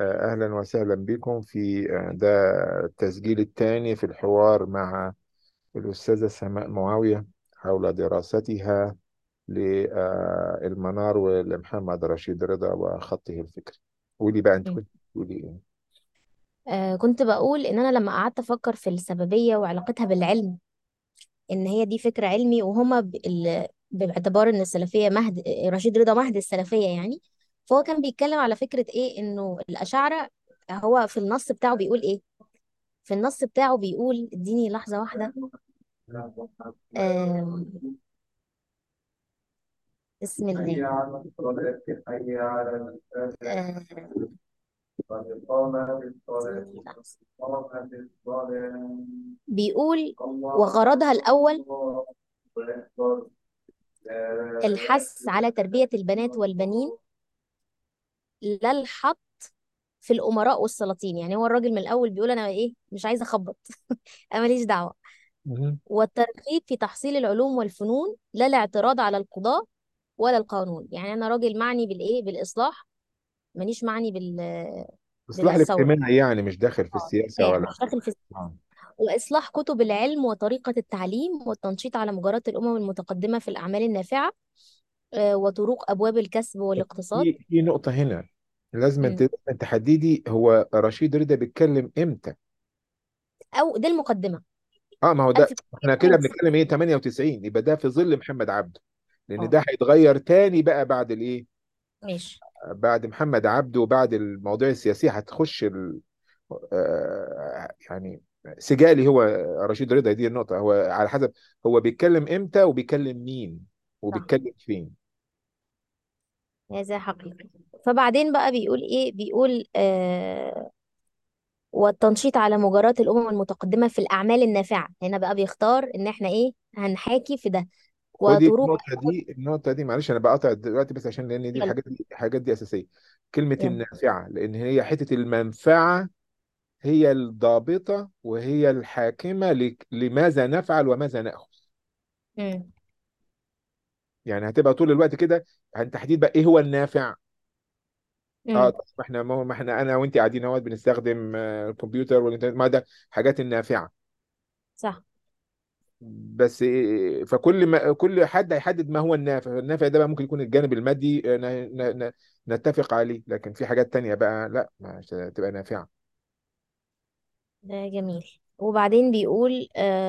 أهلا وسهلا بكم في ده التسجيل الثاني في الحوار مع الأستاذة سماء معاوية حول دراستها للمنار ولمحمد رشيد رضا وخطه الفكري. قولي بقى، أنت مم. كنت بتقولي إيه؟ كنت بقول ان انا لما قعدت افكر في السببيه وعلاقتها بالعلم، ان هي دي فكر علمي، وهما باعتبار ان السلفيه مهد رشيد رضا مهد السلفيه يعني. فهو كان بيتكلم على فكره ايه، انه الاشاعره، هو في النص بتاعه بيقول ايه. في النص بتاعه بيقول، اديني لحظه واحده. آم، بسم الله. بيقول: وغرضها الأول الحث على تربية البنات والبنين، لا الحط في الأمراء والسلاطين. يعني هو الراجل من الأول بيقول أنا إيه، مش عايز أخبط. أنا ماليش دعوة. مهم. والترغيب في تحصيل العلوم والفنون، لا الاعتراض على القضاء ولا القانون. يعني أنا راجل معني بالإيه، بالإصلاح، مانيش معني الإصلاح بالثورة. الاجتماعي، يعني مش داخل في السياسة يعني ولا. مش داخل في. آه. وإصلاح كتب العلم وطريقة التعليم، والتنشيط على مجرات الأمم المتقدمة في الأعمال النافعة، وطرق أبواب الكسب والاقتصاد. في نقطة هنا لازم مم. أنت تحددي هو رشيد رضا بيتكلم إمتى؟ أو دي المقدمة. ما هو ده احنا كده 1998. بنتكلم ايه، 98، يبقى ده في ظل محمد عبده، لان اه، ده هيتغير تاني بقى بعد الايه، ماشي. بعد محمد عبده وبعد المواضيع السياسيه هتخش يعني سجالي هو رشيد رضا. دي النقطه، هو على حسب هو بيتكلم امتى وبيتكلم مين صح، وبيتكلم فين. هذا حقيقي. فبعدين بقى بيقول ايه، بيقول والتنشيط على مجرات الأمم المتقدمة في الأعمال النافعة. هنا بقى بيختار إن احنا ايه هنحاكي في ده. خدي وطرق. النقطه دي معلش انا بقطع دلوقتي بس عشان لان دي يلا. الحاجات دي اساسيه. كلمه يلا. النافعه، لان هي حته المنفعه هي الضابطة وهي الحاكمة لماذا نفعل وماذا نأخذ. مم. يعني هتبقى طول الوقت كده عن تحديد بقى ايه هو النافع. مم. طب ما احنا انا وانت قاعدين اهوت بنستخدم الكمبيوتر والانترنت، ما ده حاجات النافعة. صح. بس فكل ما كل حد هيحدد ما هو النافع. النافع ده بقى ممكن يكون الجانب المادي، نتفق عليه، لكن في حاجات تانية بقى لا مش هتبقى نافعة. ده جميل. وبعدين بيقول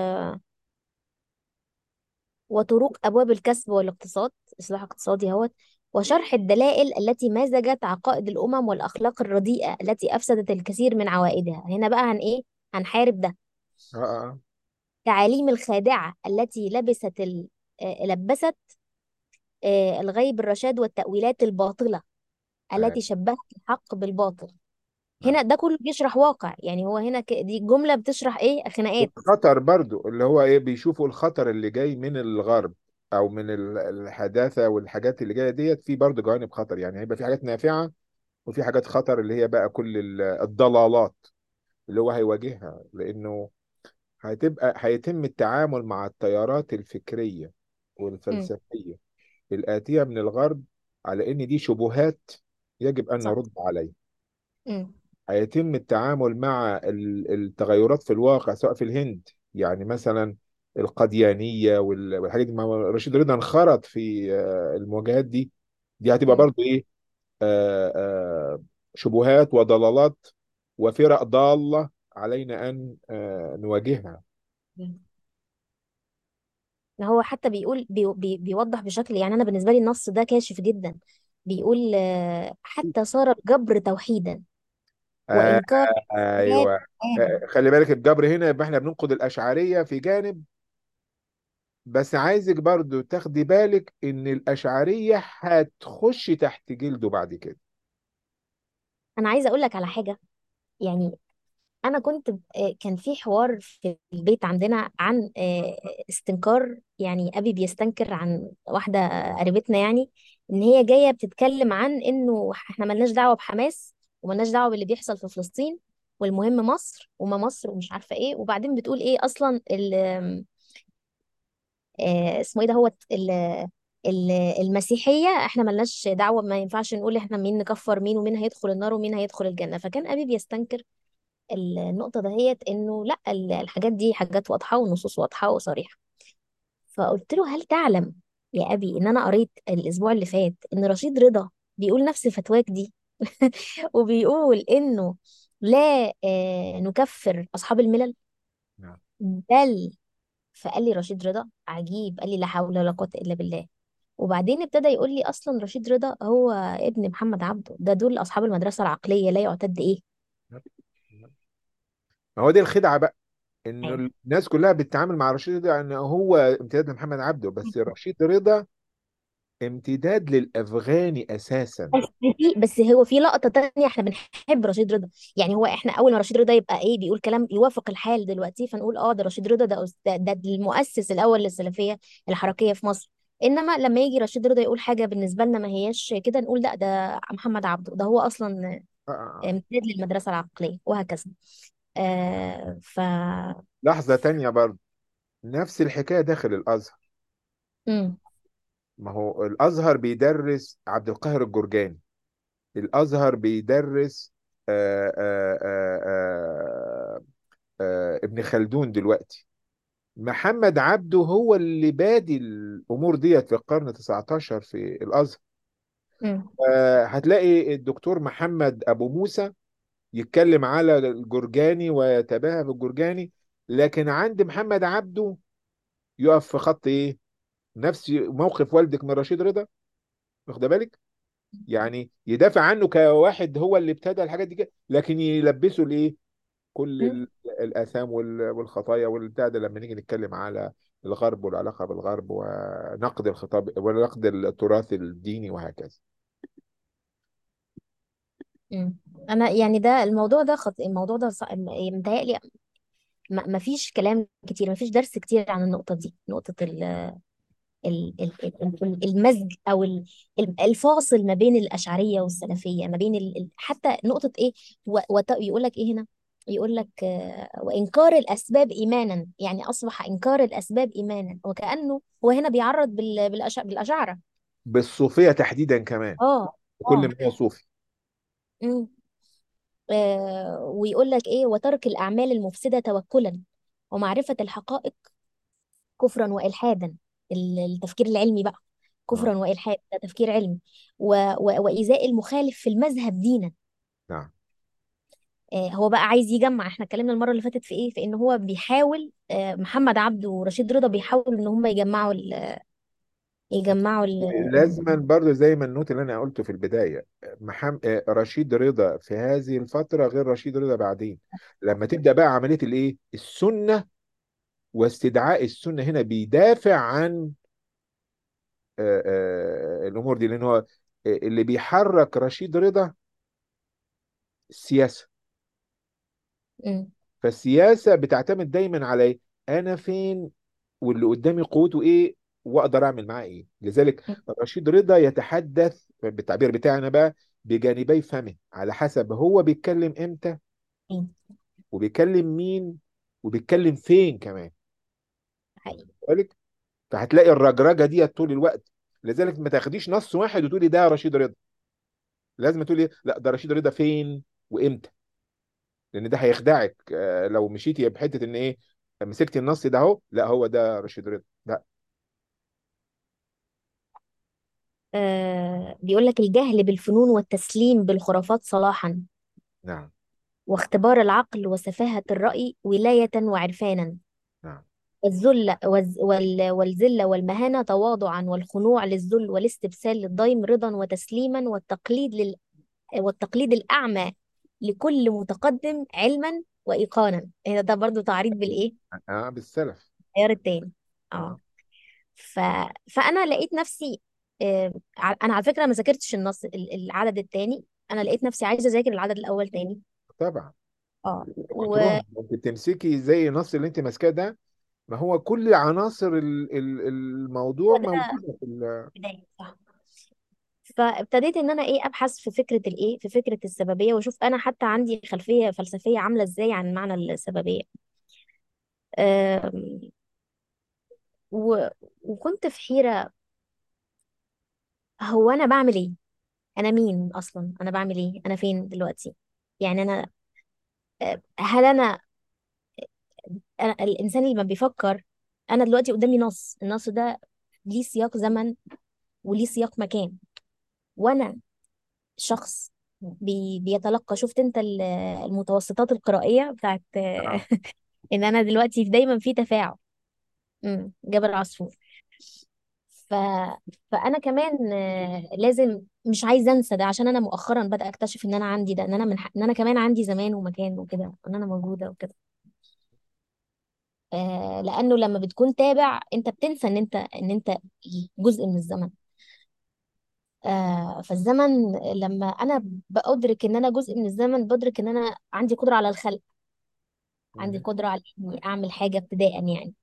وطرق أبواب الكسب والاقتصاد، إصلاح اقتصادي اهوت. وشرح الدلائل التي مزجت عقائد الأمم والأخلاق الرديئة التي أفسدت الكثير من عوائدها. هنا بقى هن إيه، هنحارب ده. اه اه تعاليم الخادعة التي لبست الغيب الرشاد، والتأويلات الباطلة اه التي شبهت الحق بالباطل. آه. هنا ده كله بيشرح واقع. يعني هو هنا دي جملة بتشرح إيه، خناقات. والخطر برضو اللي هو ايه، بيشوفوا الخطر اللي جاي من الغرب او من الحداثه والحاجات اللي جايه ديت، في برضو جوانب خطر. يعني هيبقى في حاجات نافعه وفي حاجات خطر اللي هي بقى كل الضلالات اللي هو هيواجهها، لانه هيتم التعامل مع التيارات الفكريه امم. والفلسفيه الآتية من الغرب على ان دي شبهات يجب ان صح. نرد عليها. امم. هيتم التعامل مع التغيرات في الواقع سواء في الهند، يعني مثلا القديانية والحاجات دي. ما هو رشيد رضا انخرط في المواجهات دي. دي هتبقى امم. برضو ايه، شبهات وضلالات وفرق ضالة علينا أن نواجهها. هو حتى بيقول بيوضح بشكل، يعني انا بالنسبه لي النص ده كاشف جدا. بيقول حتى صار الجبر توحيدا آه، وانكار الحياه. ايوه. خلي بالك الجبر هنا يبقى احنا بننقد الأشعرية في جانب، بس عايزك برضو تاخدي بالك ان الاشعريه هتخش تحت جلده بعد كده. انا عايزه اقول لك على حاجه. يعني انا كنت كان في حوار في البيت عندنا عن استنكار. يعني ابي بيستنكر عن واحده قريبتنا، يعني ان هي جايه بتتكلم عن انه احنا ملناش دعوه بحماس، وملناش دعوه باللي بيحصل في فلسطين، والمهم مصر وما مصر ومش عارفه ايه. وبعدين بتقول ايه اصلا اسمه ايه ده، هو المسيحية احنا ملناش دعوة، ما ينفعش نقول احنا مين نكفر مين ومين هيدخل النار ومين هيدخل الجنة. فكان أبي بيستنكر النقطة دهيت، إنه لا، الحاجات دي حاجات واضحة ونصوص واضحة وصريحة. فقلت له: هل تعلم يا أبي إن أنا قريت الأسبوع اللي فات إن رشيد رضا بيقول نفس فتواك دي؟ وبيقول إنه لا نكفر أصحاب الملل، نعم. بل. فقال لي رشيد رضا عجيب، قال لي لا حول ولا قوة إلا بالله. وبعدين ابتدى يقول لي اصلا رشيد رضا هو ابن محمد عبده، ده دول اصحاب المدرسه العقليه لا يعتد ايه. ما هو دي الخدعة بقى، أيوة. انه الناس كلها بتتعامل مع رشيد رضا ان هو امتداد لمحمد عبده، بس رشيد رضا امتداد للافغاني اساسا. بس هو في لقطه تانية، احنا بنحب رشيد رضا. يعني هو احنا اول ما رشيد رضا يبقى ايه بيقول كلام يوافق الحال دلوقتي، فنقول اه ده رشيد رضا، ده المؤسس الاول للسلفيه الحركيه في مصر. انما لما يجي رشيد رضا يقول حاجه بالنسبه لنا ما هياش كده، نقول لا ده محمد عبده، ده هو اصلا آه، آه. امتداد للمدرسه العقليه وهكذا. آه ف لحظة تانية برضه، نفس الحكاية داخل الازهر. مم. ما هو الازهر بيدرس عبد القاهر الجرجاني، الازهر بيدرس ابن خلدون دلوقتي. محمد عبده هو اللي بادي الامور ديت في القرن 19 في الازهر. مم. هتلاقي الدكتور محمد ابو موسى يتكلم على الجرجاني ويتباهى بالجرجاني، لكن عند محمد عبده يقف في خط ايه؟ نفس موقف والدك من رشيد رضا، واخد بالك؟ يعني يدافع عنه كواحد هو اللي ابتدى الحاجات دي كده، لكن يلبسه الايه؟ كل مم. الاثام والخطايا والبتاع ده لما نيجي نتكلم على الغرب والعلاقه بالغرب ونقد الخطاب ونقد التراث الديني وهكذا. مم. انا يعني ده الموضوع ده الموضوع ده متهيألي ما فيش كلام كتير، ما فيش درس كتير عن النقطة دي، نقطة المزج او الفاصل ما بين الأشعرية والسلفية، ما بين حتى نقطة ايه. يقول لك ايه هنا، يقول لك وإنكار الأسباب إيمانا، يعني أصبح إنكار الأسباب إيمانا، وكأنه هو هنا بيعرض بالأشاعرة. بالصوفيه تحديدا كمان، اه. وكل اه. ما هو صوفي. مم. ويقول لك ايه: وترك الأعمال المفسدة توكلا، ومعرفة الحقائق كفرا وإلحادا. التفكير العلمي بقى اه. كفرا وإلحاد، ده تفكير علمي. وإيذاء المخالف في المذهب دينا. نعم. هو بقى عايز يجمع، احنا اتكلمنا المرة اللي فاتت في ايه، في ان هو بيحاول، محمد عبده ورشيد رضا بيحاولوا ان هم يجمعوا لازما برضه زي ما النوت اللي انا قلته في البدايه، رشيد رضا في هذه الفتره غير رشيد رضا بعدين. لما تبدا بقى عمليه الايه؟ السنه واستدعاء السنه، هنا بيدافع عن الامور دي، لان هو اللي بيحرك رشيد رضا السياسه. مم. فالسياسه بتعتمد دايما على إيه؟ انا فين، واللي قدامي قوته ايه، واقدر اعمل معاه ايه. لذلك رشيد رضا يتحدث بالتعبير بتاعنا بقى بجانبي فمه، على حسب هو بيتكلم امتى، مم. وبيتكلم مين، وبيتكلم فين كمان. حقيقي. بالك؟ فهتلاقي الرجرجه دي طول الوقت. لذلك ما تاخديش نص واحد وتقولي ده رشيد رضا، لازم تقولي لا ده رشيد رضا فين وامتى، لان ده هيخدعك. لو مشيتي بحته ان ايه، مسكتي النص ده اهو، لا هو ده رشيد رضا، لا. بيقول لك: الجهل بالفنون والتسليم بالخرافات صلاحا، نعم. واختبار العقل وسفاهة الرأي ولاية وعرفانا، نعم. والذلة والمهانة تواضعا، والخنوع للذل والاستبسال للضيم رضا وتسليما، والتقليد الأعمى لكل متقدم علما وإيقانا. هنا ده برضو تعريض بالإيه؟ اه، بالسلف. التيار التاني. اه. اه. ف... فأنا لقيت نفسي، أنا على فكرة ما ذاكرتش النص العدد التاني، أنا لقيت نفسي عايزة أذاكر العدد الأول تاني. طبعا. اه. و كترهم انت بتمسكي زي النص اللي انت ماسكاه ده، ما هو كل عناصر الموضوع هو ده موجوده في بداية صح. فابتديت ان انا ايه ابحث في فكره الايه، في فكره السببيه، واشوف انا حتى عندي خلفيه فلسفيه عامله ازاي عن معنى السببيه. أم، و... وكنت في حيره هو انا بعمل ايه؟ انا مين اصلا؟ انا بعمل ايه؟ انا فين دلوقتي؟ يعني انا هل أنا الانسان اللي ما بيفكر، انا دلوقتي قدامي النص ده ليه سياق زمن وليه سياق مكان، وانا شخص بيتلقى. شفت انت المتوسطات القرائية بتاعت آه. ان انا دلوقتي دايما في تفاعل. جبل عصفور. ف... فانا كمان لازم، مش عايزه انسى ده، عشان انا مؤخرا بدأ اكتشف ان انا عندي ده، ان انا ان انا كمان عندي زمان ومكان وكده، ان انا موجوده وكده. لانه لما بتكون تابع انت بتنسى ان انت جزء من الزمن. فالزمن لما انا بأدرك ان انا جزء من الزمن، بدرك ان انا عندي قدره على الخلق، عندي مهم. قدره على اني اعمل حاجه ابتداء يعني.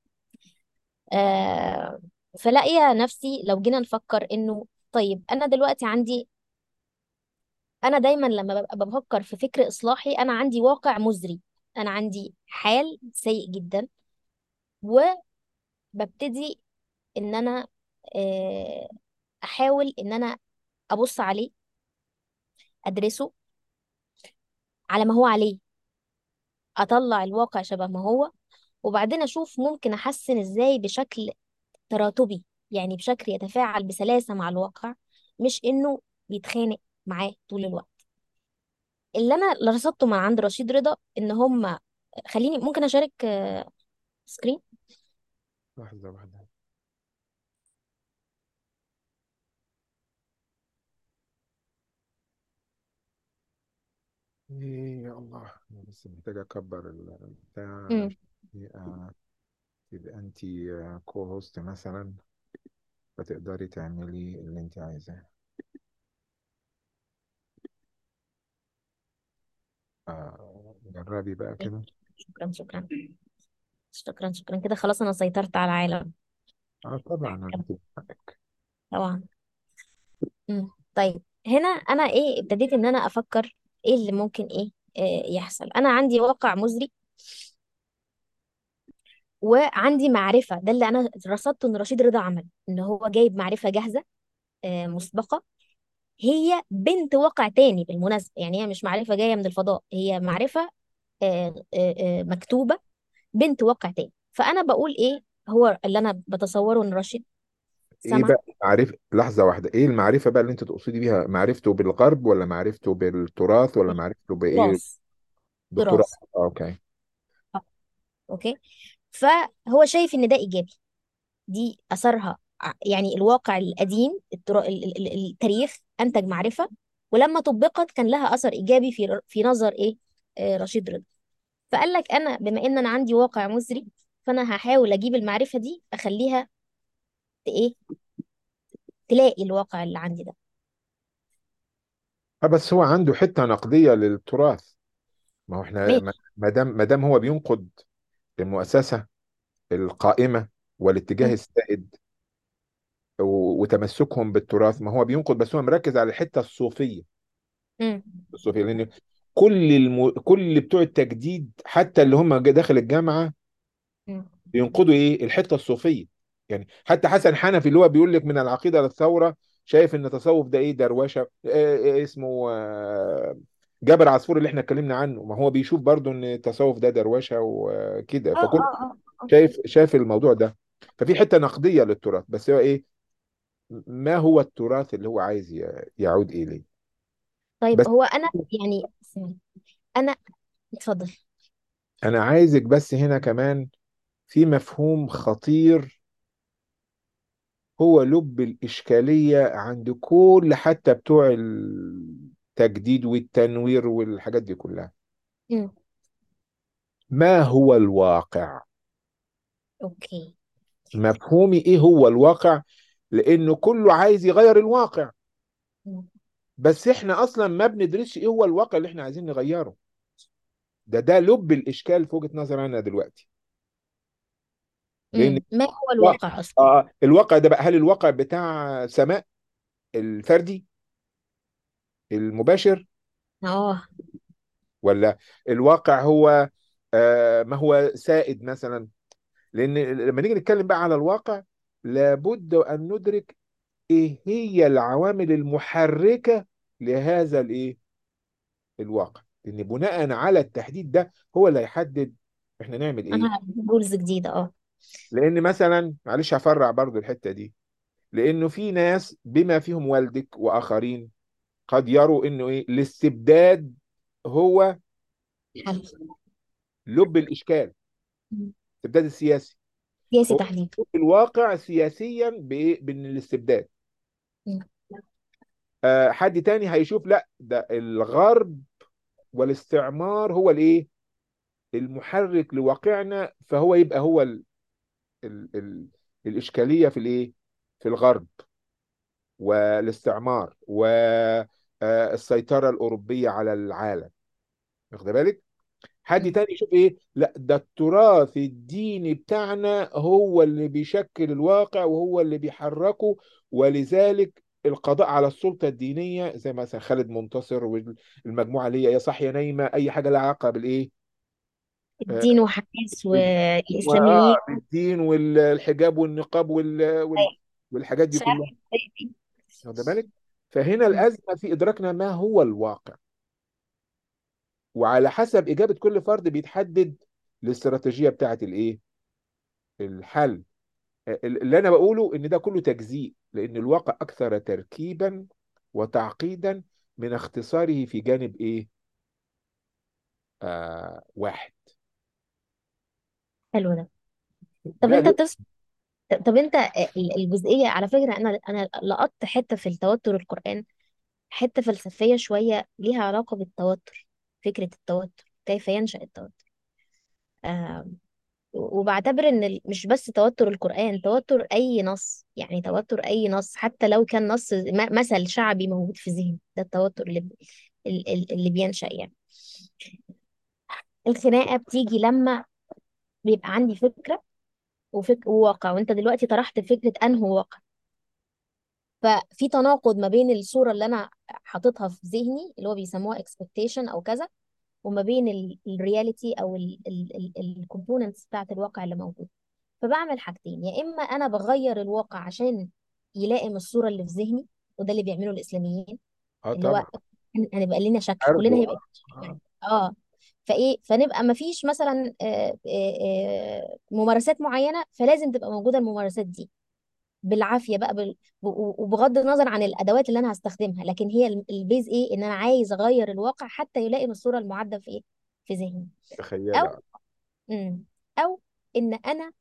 آه فلاقيه نفسي لو جينا نفكر انه طيب انا دلوقتي عندي، انا دايما لما ببقى بفكر في فكر اصلاحي انا عندي واقع مزري، انا عندي حال سيء جدا، وببتدي ان انا آه، احاول ان انا ابص عليه، ادرسه على ما هو عليه، اطلع الواقع شبه ما هو، وبعدين اشوف ممكن احسن ازاي بشكل تراتبي، يعني بشكل يتفاعل بسلاسة مع الواقع، مش انه بيتخانق معاه طول الوقت. اللي انا رصدته من عند رشيد رضا ان هم، خليني ممكن اشارك سكرين. لحظة واحدة. إيه يا الله، أنا بس محتاج أكبر البتاع امم علشان تبقى أنت كو هوست مثلا، فتقدري تعملي اللي أنت عايزاه. جربي بقى كده. شكرا شكرا شكرا شكرا كده، خلاص انا سيطرت على العالم. طبعا أنا حقك. طبعا. طيب هنا انا ايه، ابتديت ان انا افكر ايه اللي ممكن ايه يحصل. انا عندي واقع مزري، وعندي معرفة، ده اللي انا رصدته ان رشيد رضا عمل، ان هو جايب معرفة جاهزة مسبقة، هي بنت واقع تاني بالمناسبة، يعني هي مش معرفة جاية من الفضاء، هي معرفة مكتوبة، بنت واقع تاني. فأنا بقول إيه هو اللي أنا بتصوره إن رشيد إيه سمع. بقى معرفة؟ لحظة واحدة، إيه المعرفة بقى اللي أنت تقصدي بيها؟ معرفته بالغرب ولا معرفته بالتراث ولا معرفته بإيه؟ تراث. بالتراث. تراث. أوكي. أوكي. فهو شايف إن ده إيجابي، دي أثرها يعني الواقع القديم، التاريخ أنتج معرفة، ولما طبقت كان لها أثر إيجابي في نظر إيه رشيد رضا. فقال لك أنا بما إن أنا عندي واقع مزري، فأنا هحاول أجيب المعرفة دي أخليها إيه، تلاقي الواقع اللي عندي ده. بس هو عنده حتة نقدية للتراث. ما هو احنا ماشي. ما دام هو بينقد المؤسسة القائمة والاتجاه مم. السائد وتمسكهم بالتراث، ما هو بينقد، بس هو مركز على الحتة الصوفية. مم. الصوفية لأن كل بتوع التجديد حتى اللي هم داخل الجامعة مم. بينقدوا ايه؟ الحتة الصوفية. يعني حتى حسن حنفي اللي هو بيقول لك من العقيدة للثورة، شايف ان التصوف ده ايه؟ دروشة. اسمه جابر عصفور اللي احنا اتكلمنا عنه، ما هو بيشوف برضو ان التصوف ده دروشة وكده، اه فكل اه اه شايف الموضوع ده. ففي حتة نقدية للتراث، بس هو ايه؟ ما هو التراث اللي هو عايز يعود اليه؟ طيب بس هو انا يعني انا، اتفضل. انا عايزك بس هنا كمان في مفهوم خطير، هو لب الإشكالية عند كل حتى بتوع التجديد والتنوير والحاجات دي كلها. مم. ما هو الواقع؟ اوكي. مفهومي ايه هو الواقع؟ لانه كله عايز يغير الواقع، مم. بس احنا اصلا ما بندرسش ايه هو الواقع اللي احنا عايزين نغيره. ده لب الاشكال في وجهة نظري انا دلوقتي. لان ما هو الواقع اصلا؟ الواقع ده بقى، هل الواقع بتاع سماء الفردي المباشر، اه. ولا الواقع هو ما هو سائد مثلا؟ لان لما نيجي نتكلم بقى على الواقع، لابد ان ندرك ايه هي العوامل المحركة لهذا الايه الواقع، لان بناء على التحديد ده هو اللي هيحدد احنا نعمل ايه. انا رولز جديده، اه. لان مثلا معلش هفرع برضو الحتة دي، لانه في ناس بما فيهم والدك واخرين قد يروا انه ايه الاستبداد هو حلو. لب الاشكال، مم. الاستبداد السياسي. سياسي هو تحديد. في الواقع سياسيا بايه، بان الاستبداد. مم. حد تاني هيشوف لا، ده الغرب والاستعمار هو الايه المحرك لواقعنا، فهو يبقى هو ال الاشكاليه في الايه، في الغرب والاستعمار والسيطره الاوروبيه على العالم. واخد بالك؟ حد مم. تاني يشوف ايه، لا ده التراث الديني بتاعنا هو اللي بيشكل الواقع وهو اللي بيحركه، ولذلك القضاء على السلطة الدينية زي مثلا خالد منتصر والمجموعة اللي هي يا صاحية نايمة، أي حاجة لها علاقة بالإيه، آه، الدين وحماس والاسلاميين. بالدين والحجاب والنقاب والحاجات دي شرق. كلها. واخد بالك؟ فهنا مم. الأزمة في إدراكنا ما هو الواقع، وعلى حسب إجابة كل فرد بيتحدد الاستراتيجية بتاعت الإيه، الحل. اللي انا بقوله ان ده كله تجزيء، لان الواقع اكثر تركيبا وتعقيدا من اختصاره في جانب ايه، واحد. حلو ده. طب لا انت ليه؟ طب انت الجزئيه، على فكره انا لقطت حته في التوتر القرآن، حته فلسفيه شويه ليها علاقه بالتوتر، فكره التوتر، كيف ينشأ التوتر. آه وبعتبر ان مش بس توتر القرآن، توتر اي نص، يعني توتر اي نص حتى لو كان نص مثل شعبي موجود في ذهني، ده التوتر اللي بينشأ يعني. الخناقه بتيجي لما بيبقى عندي فكره وواقع، وانت دلوقتي طرحت فكره انه واقع، ففي تناقض ما بين الصورة اللي أنا حاططها في ذهني اللي هو بيسموها expectation أو كذا، وما بين الرياليتي أو الكومبوننتس بتاعت الواقع اللي موجود. فبعمل حاجتين، يا إما أنا بغير الواقع عشان يلائم الصورة اللي في ذهني، وده اللي بيعمله الإسلاميين، اه اللي هو طبعا. هنبقى لنا شكل، عرض كلنا هيبقى لنا شكل. آه. اه. فايه، فنبقى ما فيش مثلا ممارسات معينه، فلازم تبقى موجوده الممارسات دي بالعافيه بقى وبغض النظر عن الادوات اللي انا هستخدمها، لكن هي البيز ايه، ان انا عايز اغير الواقع حتى يلائم الصوره المعده في ايه، في ذهني. تخيل. او مم. او ان انا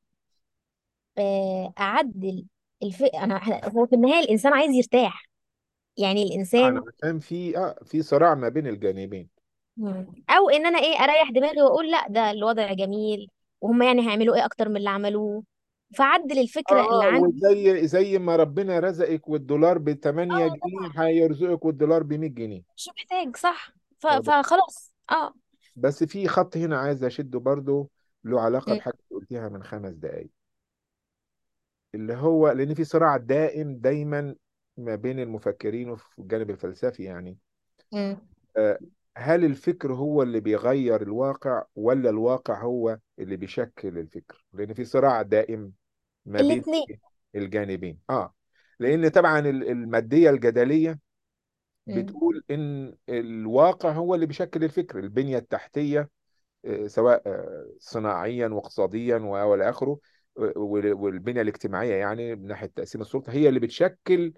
اعدل هو في النهايه الانسان عايز يرتاح، يعني انا الانسان. فاهم في في صراع ما بين الجانبين. او ان انا ايه، اريح دماغي واقول لا ده الوضع جميل، وهم يعني هيعملوا ايه اكتر من اللي عملوه، فعدل الفكره اللي اه، عندي. وزي ما ربنا رزقك والدولار ب 8 اه جنيه طبعا. هيرزقك والدولار ب 100 جنيه. مش محتاج، صح. واخد؟ فخلاص، اه. بس في خط هنا عايز اشده برضو، له علاقة مم. بحاجة قلتيها من 5 دقايق، اللي هو لان في صراع دائم دايما ما بين المفكرين وفي الجانب الفلسفي يعني. مم. آه، هل الفكر هو اللي بيغير الواقع ولا الواقع هو اللي بيشكل الفكر؟ لان في صراع دائم ما بين الاثنين. الجانبين. لان طبعا المادية الجدلية بتقول ان الواقع هو اللي بيشكل الفكر، البنية التحتية سواء صناعيا واقتصاديا والى اخره، والبنيه الاجتماعيه يعني من ناحيه تقسيم السلطه هي اللي بتشكل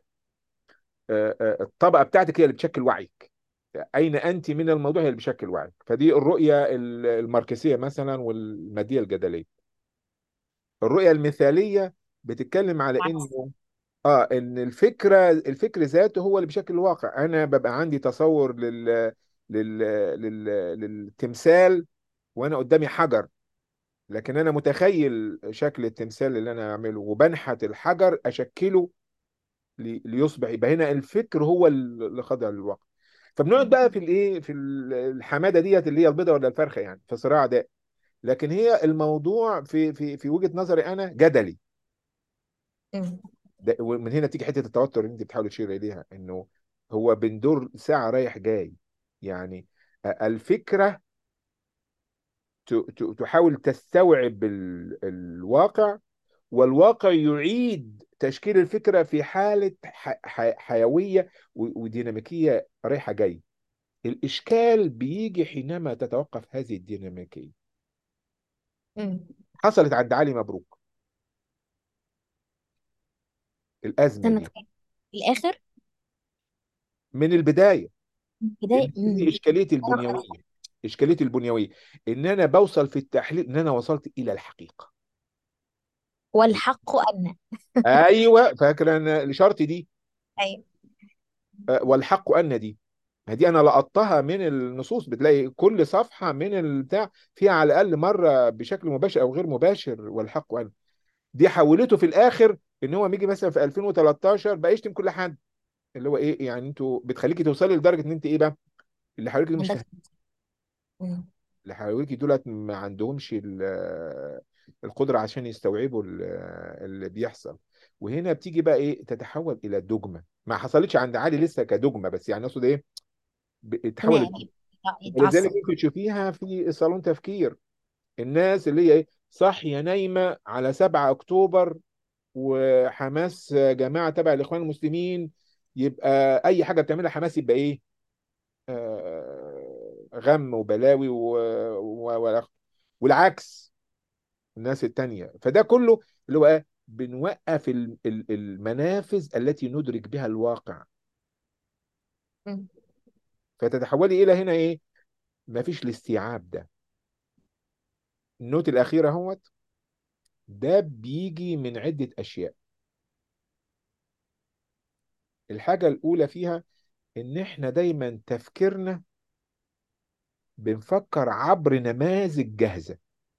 الطبقه بتاعتك، هي اللي بتشكل وعيك. اين انت من الموضوع هي اللي بتشكل وعيك. فدي الرؤيه الماركسيه مثلا والماديه الجدليه. الرؤيه المثاليه بتتكلم على العكس. انه ان الفكر ذاته هو اللي بيشكل الواقع. انا ببقى عندي تصور لل... لل... للتمثال وانا قدامي حجر، لكن انا متخيل شكل التمثال اللي انا اعمله وبنحت الحجر اشكله ليصبح. يبقى هنا الفكر هو اللي خضع للواقع. فبنقعد بقى في الايه، في الحماده ديت اللي هي البيضه ولا الفرخه يعني، في صراع ده. لكن هي الموضوع في وجهه نظري انا جدلي. مم. ومن هنا تيجي حته التوتر اللي انت بتحاول تشير اليها، انه هو بندور ساعه رايح جاي يعني. الفكره تحاول تستوعب الواقع، والواقع يعيد تشكيل الفكرة في حالة حيوية وديناميكية رايحة جاي. الإشكال بيجي حينما تتوقف هذه الديناميكية. مم. حصلت عند علي مبروك الأزمة سنة دي كام؟ الآخر؟ من البداية. بداية. لأن دي إشكالية البنيوية. إشكالية البنيوية إن أنا بوصل في التحليل إن أنا وصلت إلى الحقيقة. والحق أن. أيوه، فاكر أنا الشرط دي. أيوة. والحق أن دي، ما دي انا لقطتها من النصوص. بتلاقي كل صفحه من البتاع فيها على الاقل مره بشكل مباشر او غير مباشر والحق انا. دي حولته في الاخر ان هو بيجي مثلا في 2013 بقى يشتم كل حد. اللي هو ايه يعني؟ انتوا بتخليكي توصلي لدرجه ان انت ايه بقى؟ اللي حواليك مش عندك. فاهم. مم. اللي حواليك دولت ما عندهمش القدره عشان يستوعبوا اللي بيحصل. وهنا بتيجي بقى ايه؟ تتحول الى دوجما. ما حصلتش عند علي لسه كدوجما، بس يعني اقصد ايه؟ بتتحول. خناقة يعني. ولذلك يتعصب. ممكن تشوفيها في صالون تفكير. الناس اللي هي ايه؟ صاحيه نايمه على 7 اكتوبر وحماس جماعه تبع الاخوان المسلمين. يبقى اي حاجه بتعملها حماس يبقى ايه؟ غم وبلاوي والعكس الناس التانية. فده كله اللي هو ايه؟ بنوقف المنافذ التي ندرك بها الواقع. مم. فتتحولي الى هنا ايه؟ مفيش الاستيعاب ده. النوت الاخيره اهوت. ده بيجي من عدة أشياء. الحاجة الأولى فيها إن إحنا دايما تفكيرنا بنفكر عبر نماذج جاهزة،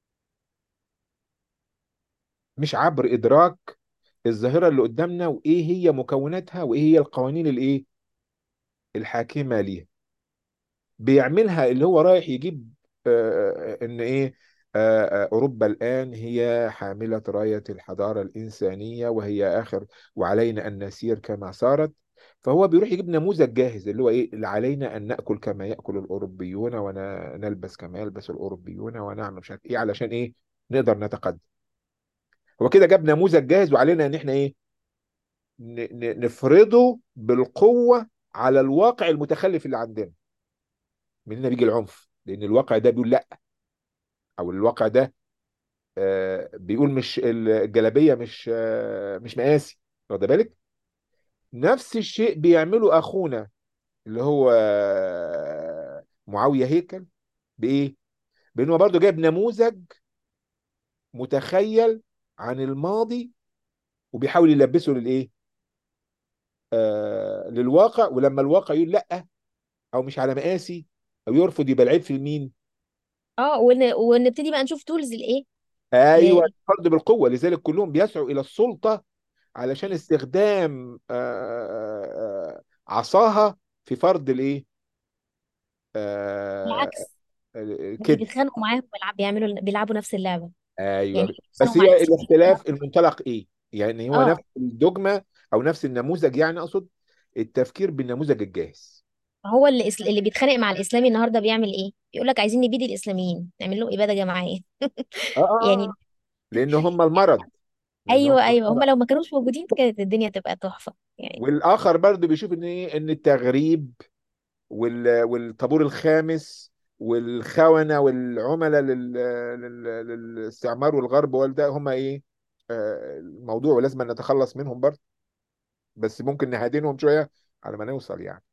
مش عبر إدراك الظاهرة اللي قدامنا وإيه هي مكوناتها وإيه هي القوانين الإيه الحاكمة ليها. بيعملها اللي هو رايح يجيب إن إيه؟ أوروبا الآن هي حاملة راية الحضارة الإنسانية وهي آخر، وعلينا أن نسير كما سارت. فهو بيروح يجيب نموذج جاهز اللي هو إيه؟ اللي علينا أن نأكل كما يأكل الأوروبيون ونلبس كما يلبس الأوروبيون ونعمل مش عارف إيه علشان إيه؟ نقدر نتقدم. هو كده جاب نموذج جاهز وعلينا أن إحنا إيه؟ نفرضه بالقوة على الواقع المتخلف اللي عندنا. من هنا بيجي العنف، لأن الواقع ده بيقول لا، او الواقع ده بيقول مش الجلابيه مش مقاسي. واخد بالك؟ نفس الشيء بيعمله اخونا اللي هو معاويه هيكل. بايه؟ بانه برضه جايب نموذج متخيل عن الماضي وبيحاول يلبسه للايه؟ للواقع. ولما الواقع يقول لا او مش على مقاسي او يرفض، يبقى العيب في مين؟ اه، ونبتدي بقى نشوف تولز لايه. ايوه، ل... الفرد بالقوه. لذلك كلهم بيسعوا الى السلطه علشان استخدام عصاها في فرض الايه؟ آه، بالعكس. اللي كده. بيتخانقوا معاهم بيلعبوا نفس اللعبة. يعني ايوه، بيتخانقوا بس مع هي الاسلام. الاختلاف المنطلق ايه؟ يعني هو نفس اه. الدogma او نفس النموذج، يعني اقصد التفكير بالنموذج الجاهز. هو اللي بيتخانق مع الاسلامي النهارده بيعمل ايه؟ يقول لك عايزين نبيد الاسلاميين، نعمل لهم اباده جماعيه. يعني. لان هم المرض. لان هم ايوه ايوه، هم المرض. لو ما كانوش موجودين كانت الدنيا تبقى تحفه يعني. والاخر برضه بيشوف ان ايه؟ ان التغريب والطابور الخامس والخونة والعملاء للاستعمار والغرب والده هم ايه؟ الموضوع ولازم نتخلص منهم برضه. بس ممكن نهادنهم شوية على ما نوصل يعني.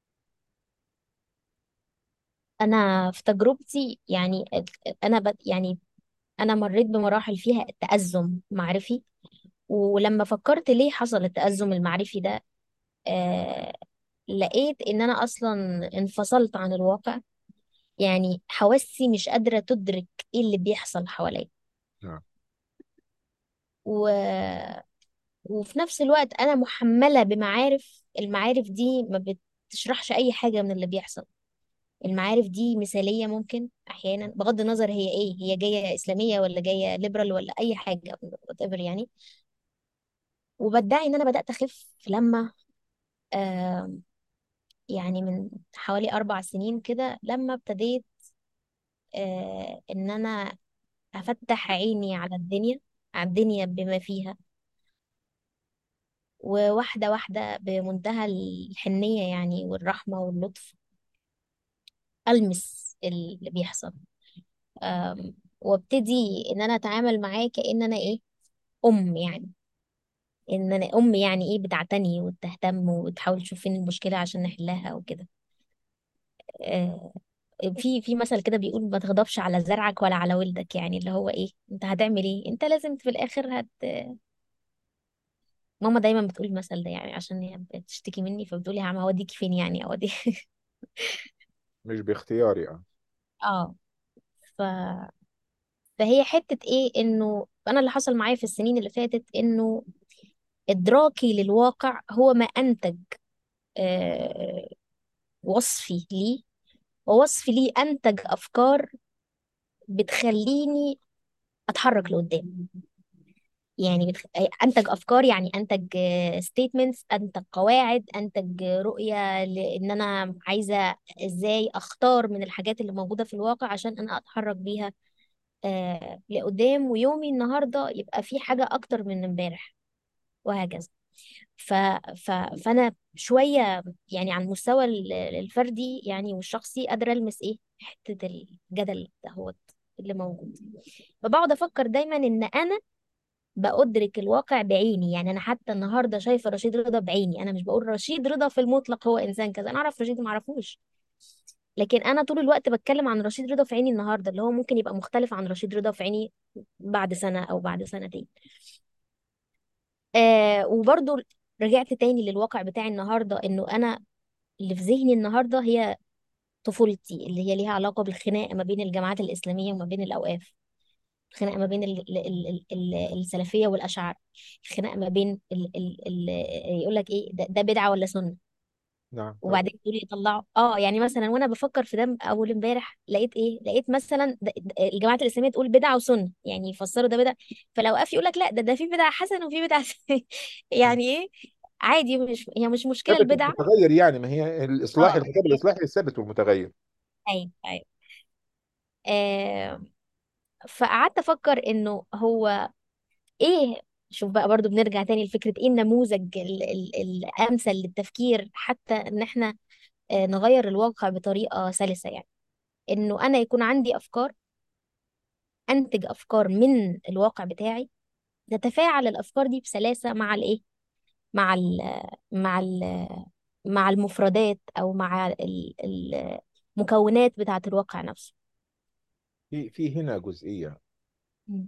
انا في تجربتي يعني، يعني انا مريت بمراحل فيها تأزم معرفي. ولما فكرت ليه حصل التأزم المعرفي ده، آه لقيت ان انا اصلا انفصلت عن الواقع. يعني حواسي مش قادرة تدرك ايه اللي بيحصل حواليا. نعم. و... وفي نفس الوقت انا محملة بمعارف، المعارف دي ما بتشرحش اي حاجة من اللي بيحصل. المعارف دي مثالية ممكن احيانا، بغض النظر هي ايه، هي جاية اسلامية ولا جاية ليبرال ولا اي حاجة whatever يعني. وبدعي ان انا بدأت اخف لما آه يعني من حوالي 4 سنين كده، لما ابتديت ان انا افتح عيني على الدنيا، على الدنيا بما فيها، وواحدة واحدة بمنتهى الحنية يعني والرحمة واللطف ألمس اللي بيحصل. وابتدي ان انا اتعامل معاه كأن انا ايه، ام يعني، ان انا ام يعني ايه بتعتني وتهتم وتحاول تشوف فين المشكلة عشان نحلها وكده. آه، في مثل كده بيقول ما تغضبش على زرعك ولا على ولدك، يعني اللي هو ايه، انت هتعمل ايه، انت لازم في الاخر ماما دايما بتقول المثل ده يعني عشان هي بتشتكي مني، فبتقولي يا عم اوديكي فين يعني اودي. مش باختياري اه. اه. ف... فهي حتة ايه، انه انا اللي حصل معايا في السنين اللي فاتت انه ادراكي للواقع هو ما انتج آه، وصفي ليه، ووصفي ليه انتج افكار بتخليني اتحرك لقدام. يعني انتج افكار، يعني انتج ستيتمنتس، انتج قواعد، انتج رؤية لان انا عايزة ازاي اختار من الحاجات اللي موجودة في الواقع عشان انا اتحرك بيها لقدام، ويومي النهاردة يبقى فيه حاجة اكتر من امبارح، وهكذا. ف... ف... فانا شويه يعني على المستوى الفردي يعني والشخصي قادره المس ايه حته الجدل ده هو اللي موجود. فبقعد افكر دايما ان انا بأدرك الواقع بعيني، يعني انا حتى النهارده شايفه رشيد رضا بعيني، انا مش بقول رشيد رضا في المطلق هو انسان كذا، انا اعرف رشيد ما اعرفوش، لكن انا طول الوقت بتكلم عن رشيد رضا في عيني النهارده، اللي هو ممكن يبقى مختلف عن رشيد رضا في عيني بعد سنه او بعد سنتين. وبرضو رجعت تاني للواقع بتاعي النهارده، انه انا اللي في ذهني النهارده هي طفولتي اللي هي ليها علاقه بالخناقه ما بين الجماعات الاسلاميه وما بين الاوقاف، الخناقه ما بين السلفيه والاشاعره، الخناقه ما بين يقول لك ايه ده بدعه ولا سنه، نعم طبعا. وبعدين يقولوا يطلعوا يعني مثلا وانا بفكر في ده اول امبارح لقيت ايه، لقيت مثلا الجماعات الاسلاميه تقول بدعه وسنه، يعني يفسروا ده بدعه، فالاوقاف يقول لك لا ده في بدعه حسنه وفي بدعه يعني ايه، عادي، مش هي مش مشكله ثابت البدعه. ومتغير، يعني ما هي الاصلاح، اه. الخطاب الاصلاحي الثابت والمتغير. ايوه ايوه. آه فقعدت افكر انه هو ايه، شوف بقى برضو بنرجع تاني لفكره ايه النموذج الامثل للتفكير حتى ان احنا نغير الواقع بطريقه سلسه، يعني انه انا يكون عندي افكار، انتج افكار من الواقع بتاعي، تتفاعل الافكار دي بسلاسه مع الايه، مع ال مع ال مع المفردات او مع المكونات بتاعه الواقع نفسه. في هنا جزئيه، مم.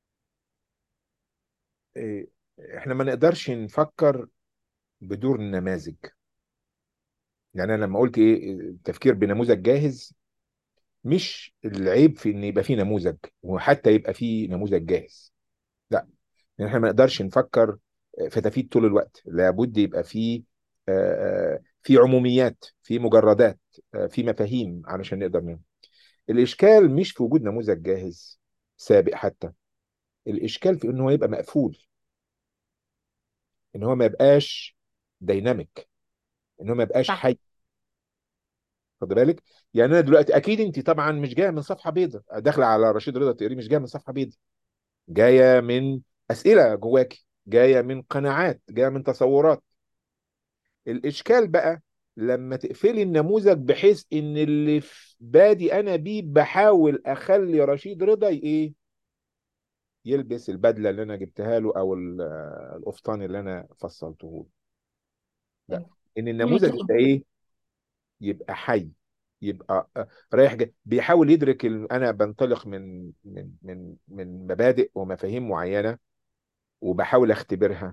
إيه، احنا ما نقدرش نفكر بدون نماذج. يعني انا لما قلت ايه التفكير بنموذج جاهز، مش العيب في ان يبقى فيه نموذج وحتى يبقى فيه نموذج جاهز، لا. يعني احنا ما نقدرش نفكر فتافيت طول الوقت، لابد يبقى فيه في عموميات، في مجردات، في مفاهيم علشان نقدر نعمل. الاشكال مش في وجود نموذج جاهز سابق حتى، الاشكال في ان هو يبقى مقفول، ان هو ما يبقاش ديناميك، ان هو ما يبقاش صح. حي. خد بالك، يعني انا دلوقتي اكيد انت طبعا مش جايه من صفحه بيضاء داخله على رشيد رضا تقري، مش جايه من صفحه بيضاء، جايه من اسئله جواكي، جايه من قناعات، جايه من تصورات. الاشكال بقى لما تقفلي النموذج بحيث ان اللي في بادي انا بيه بحاول اخلي رشيد رضا ايه، يلبس البدله اللي انا جبتها له او القفطان اللي انا فصلته له. لا، مم. ان النموذج هكذا. يبقى ايه، يبقى حي، يبقى رايح جاي بيحاول يدرك انا بنطلق من مبادئ ومفاهيم معينه وبحاول اختبرها،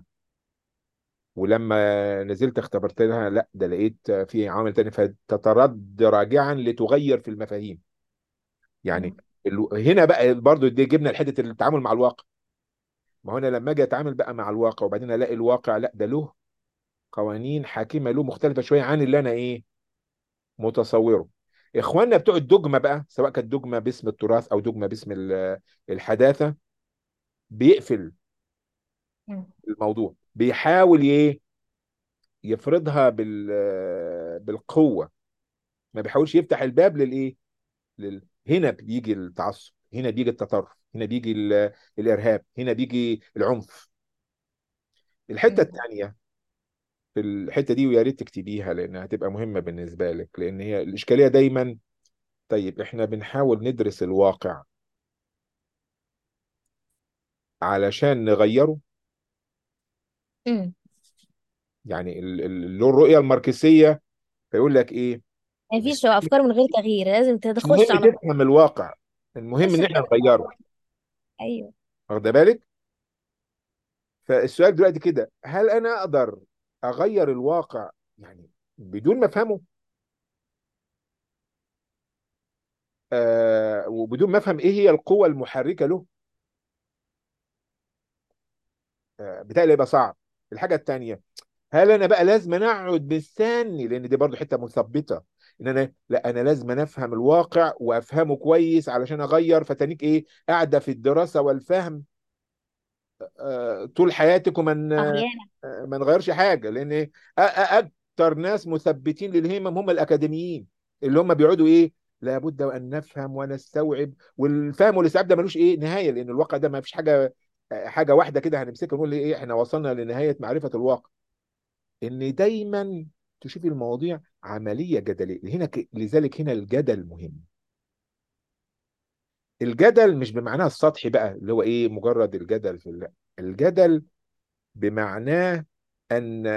ولما نزلت اختبرت لها لا ده لقيت في عوامل تاني، فتترد راجعا لتغير في المفاهيم. يعني مم. هنا بقى برضو دي جبنا لحته التعامل مع الواقع. ما هو انا لما اجي اتعامل بقى مع الواقع وبعدين الاقي الواقع لا ده له قوانين حاكمه، له مختلفه شويه عن اللي انا ايه متصوره. اخواننا بتوع الدogma بقى، سواء كانت دogma باسم التراث او دogma باسم الحداثه، بيقفل مم. الموضوع، بيحاول ايه يفرضها بالقوه، ما بيحاولش يفتح الباب للايه هنا بيجي التعصب، هنا بيجي التطرف، هنا بيجي الارهاب، هنا بيجي العنف. الحته مم. الثانيه في الحته دي، ويا ريت تكتبيها لانها هتبقى مهمه بالنسبه لك، لان هي الاشكاليه دايما. طيب احنا بنحاول ندرس الواقع علشان نغيره. مم. يعني له الرؤيه الماركسيه، فيقول لك ايه؟ مش مفيش افكار من غير تغيير، لازم مش مهم تخش على طول. تفهم الواقع، المهم خش ان في احنا حته. نغيره. ايوه. واخده بالك؟ فالسؤال دلوقتي كده، هل انا اقدر اغير الواقع يعني بدون ما افهمه؟ وبدون ما افهم ايه هي القوة المحركة له؟ بالتالي يبقى صعب. الحاجة التانية، هل انا بقى لازم أنا اقعد مستني؟ لان دي برضو حتة مثبتة، ان انا لا، انا لازم أنا افهم الواقع وافهمه كويس علشان اغير. فتنيك ايه؟ قاعدة في الدراسة والفهم طول حياتك ومن احيانا. ما نغيرش حاجه. لان اكتر ناس مثبتين للهمم هم الاكاديميين، اللي هم بيقعدوا ايه؟ لابد وان نفهم ونستوعب. والفهم والاستيعاب ده ملوش ايه نهايه، لان الواقع ده ما فيش حاجه حاجه واحده كده هنمسكها نقول ايه احنا وصلنا لنهايه معرفه الواقع. ان دايما تشوفي المواضيع عمليه جدليه. هنا لذلك هنا الجدل مهم. الجدل مش بمعناه السطحي بقى اللي هو ايه مجرد الجدل في لا، الجدل بمعناه أن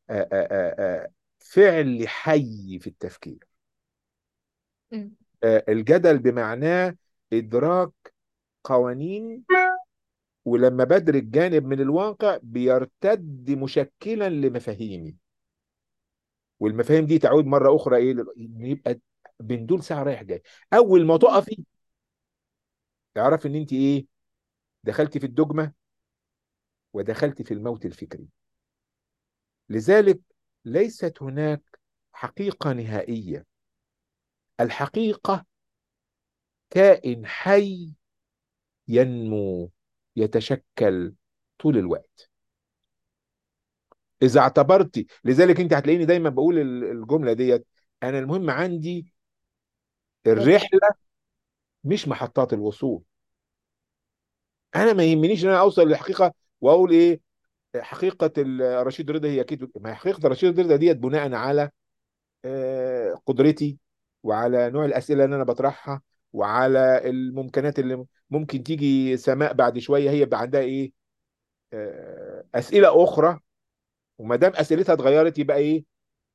فعل حي في التفكير. مم. الجدل بمعناه إدراك قوانين، ولما بدرك جانب من الواقع بيرتد مشكلا لمفاهيمي، والمفاهيم دي تعود مرة أخرى إيه إن يبقى بندول ساعة رايح جاي. أول ما تقفي تعرف إن أنت إيه؟ دخلتي في الدجمة ودخلتي في الموت الفكري. لذلك ليست هناك حقيقة نهائية. الحقيقة كائن حي ينمو، يتشكل طول الوقت. اذا اعتبرتي، لذلك انت هتلاقيني دايما بقول الجمله ديت: انا المهم عندي رحله. الرحله مش محطات الوصول. انا ما يهمنيش ان انا اوصل للحقيقه واقول ايه حقيقه رشيد رضا هي كده. ما هي حقيقه رشيد رضا ديت بناء على قدرتي، وعلى نوع الاسئله اللي انا بطرحها، وعلى الممكنات اللي ممكن تيجي سماء بعد شويه هي يبقى عندها ايه اسئله اخرى. وما دام اسئلتها اتغيرت يبقى ايه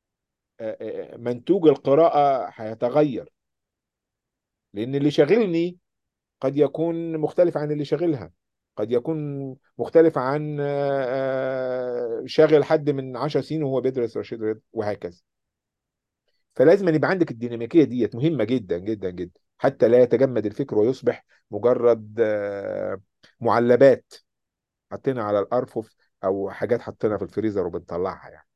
منتوج القراءه هيتغير. لان اللي شاغلني قد يكون مختلف عن اللي شاغلها، قد يكون مختلف عن شاغل حد من 10 سنين وهو بيدرس رشيد رضا، وهكذا. فلازم أن يبقى عندك الديناميكيه ديت مهمه جدا جدا جدا، حتى لا يتجمد الفكر ويصبح مجرد معلبات حطينا على الارفف، او حاجات حطينا في الفريزر وبنطلعها يعني.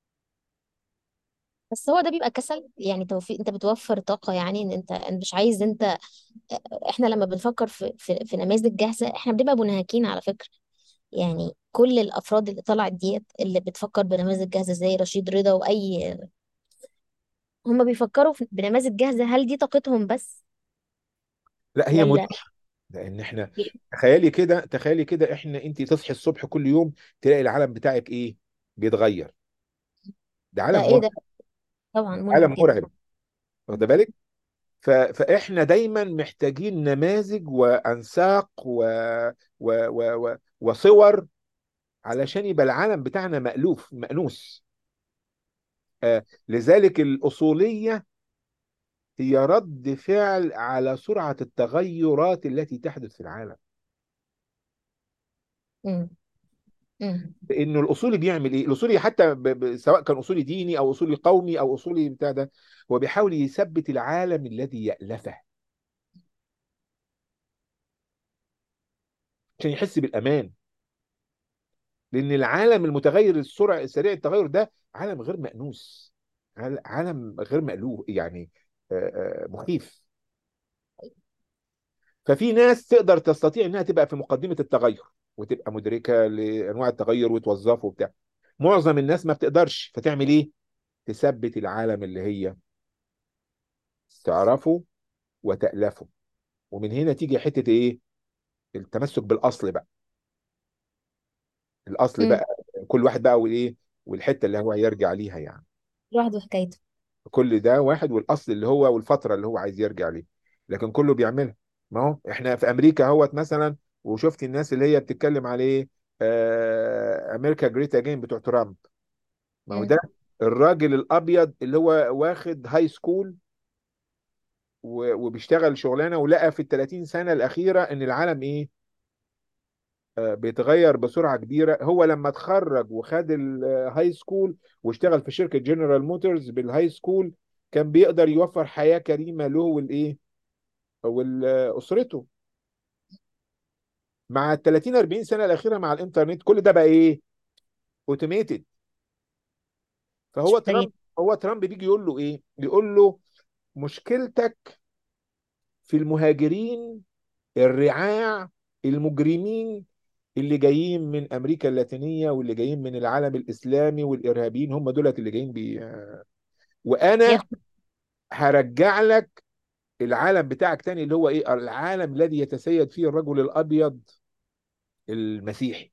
بس هو ده بيبقى كسل يعني، توفيق انت بتوفر طاقه يعني، ان انت مش عايز انت. احنا لما بنفكر في نماذج جاهزه احنا بنبقى منهكين على فكره. يعني كل الافراد اللي طلعت ديت اللي بتفكر بنماذج جاهزه زي رشيد رضا واي، هم بيفكروا بنماذج جاهزه، هل دي طاقتهم بس لا هي ولا؟ متعه. لان احنا تخيلي كده، تخيلي كده، احنا انت تصحي الصبح كل يوم تلاقي العالم بتاعك ايه؟ بيتغير. ده ده عالم ايه مرعب. ده؟ طبعا عالم منهك جدا. مرعب. واخد بالك؟ فاحنا دايما محتاجين نماذج وانساق وصور علشان يبقى العالم بتاعنا مألوف مأنوس. لذلك الأصولية هي رد فعل على سرعة التغيرات التي تحدث في العالم. مم. مم. لانه الاصولي بيعمل ايه؟ الاصولي حتى سواء كان اصولي ديني او اصولي قومي او اصولي بتاع ده، هو بيحاول يثبت العالم الذي يألفه عشان يحس بالامان. لان العالم المتغير السرعه سريع التغير ده عالم غير مأنوس، عالم غير مألوف يعني، مخيف. ففي ناس تقدر تستطيع انها تبقى في مقدمه التغير وتبقى مدركه لانواع التغير وتوظفه وبتاع. معظم الناس ما بتقدرش، فتعمل ايه؟ تثبت العالم اللي هي تعرفه وتألفه. ومن هنا تيجي حته ايه؟ التمسك بالاصل بقى. الاصل امم. بقى، كل واحد بقى وايه، والحته اللي هو هيرجع ليها يعني. لوحده حكايته. كل ده واحد، والاصل اللي هو والفتره اللي هو عايز يرجع ليه. لكن كله بيعملها. ما هو احنا في امريكا اهوت مثلا، وشفت الناس اللي هي بتتكلم عليه، امريكا جريت اجين بتوع ترامب. ما هو امم. ده الراجل الابيض اللي هو واخد هاي سكول وبيشتغل شغلانه، ولقى في ال 30 سنه الاخيره ان العالم ايه، بيتغير بسرعه كبيره. هو لما اتخرج وخد الهاي سكول واشتغل في شركه جنرال موتورز بالهاي سكول، كان بيقدر يوفر حياه كريمه له والايه واسرته. مع ال 30 40 سنه الاخيره مع الانترنت كل ده بقى ايه؟ اوتوميتد. فهو ترامب، اشتريت. هو ترامب بيجي يقول له ايه؟ يقول له مشكلتك في المهاجرين الرعاع المجرمين اللي جايين من امريكا اللاتينيه واللي جايين من العالم الاسلامي والارهابيين، هم دولت اللي جايين وانا ياخد. هرجع لك العالم بتاعك تاني، اللي هو ايه؟ العالم الذي يتسيد فيه الرجل الابيض المسيحي.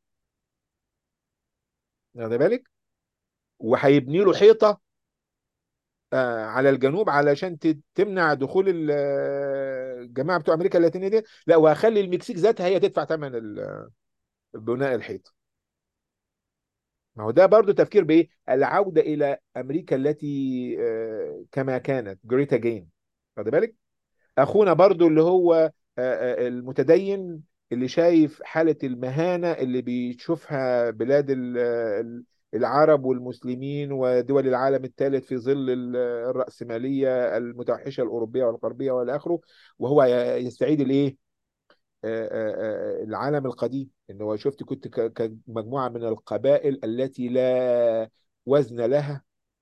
واخد بالك؟ وهيبني له حيطه على الجنوب علشان تمنع دخول الجماعه بتوع امريكا اللاتينيه دي. لا، وهخلي المكسيك ذاتها هي تدفع ثمن بناء الحيطه. ما هو ده برضو تفكير بايه؟ العوده الى امريكا التي كما كانت جريت اجين. خد بالك؟ اخونا برضو اللي هو المتدين، اللي شايف حاله المهانه اللي بيشوفها بلاد العرب والمسلمين ودول العالم الثالث في ظل الرأسمالية المتوحشة الأوروبية والغربية والى آخره. وهو يستعيد الإيه؟ العالم القديم، ان هو شفت كنت كمجموعه من القبائل التي لا وزن لها،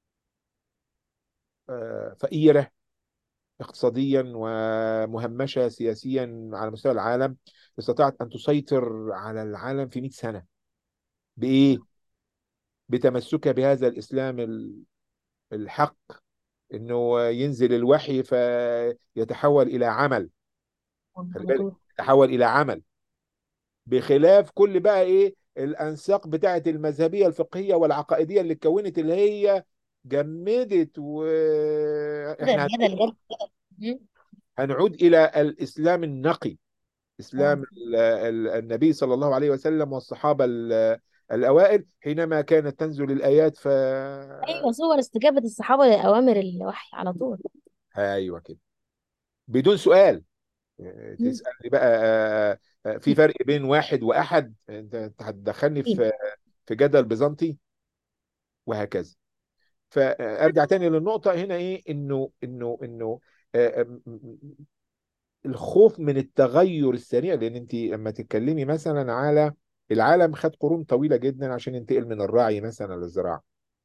فقيره اقتصاديا ومهمشه سياسيا على مستوى العالم، استطاعت ان تسيطر على العالم في 100 سنه. بايه؟ بتمسكها بهذا الاسلام الحق، انه ينزل الوحي فيتحول الى عمل. خلي على بالك، طول. يتحول الى عمل، بخلاف كل بقى ايه الانساق بتاعت المذهبيه الفقهيه والعقائديه اللي اتكونت، اللي هي جمدت. كده واحنا جدل جدل. مم. هنعود الى الاسلام النقي، اه. اسلام النبي صلى الله عليه وسلم والصحابه الاوائل، حينما كانت تنزل الايات ايوه، صور استجابة الصحابة لأوامر الوحي على طول. ايوه كده، بدون سؤال. مم. تسالني بقى في فرق بين واحد واحد؟ انت هتدخلني أكيد. في جدل بيزنطي، وهكذا. فارجع تاني للنقطه هنا ايه؟ انه آه، م- م- الخوف من التغير السريع. لان انت لما تتكلمي مثلا على العالم، خد قرون طويله جدا عشان ينتقل من الرعي مثلا للزراعه،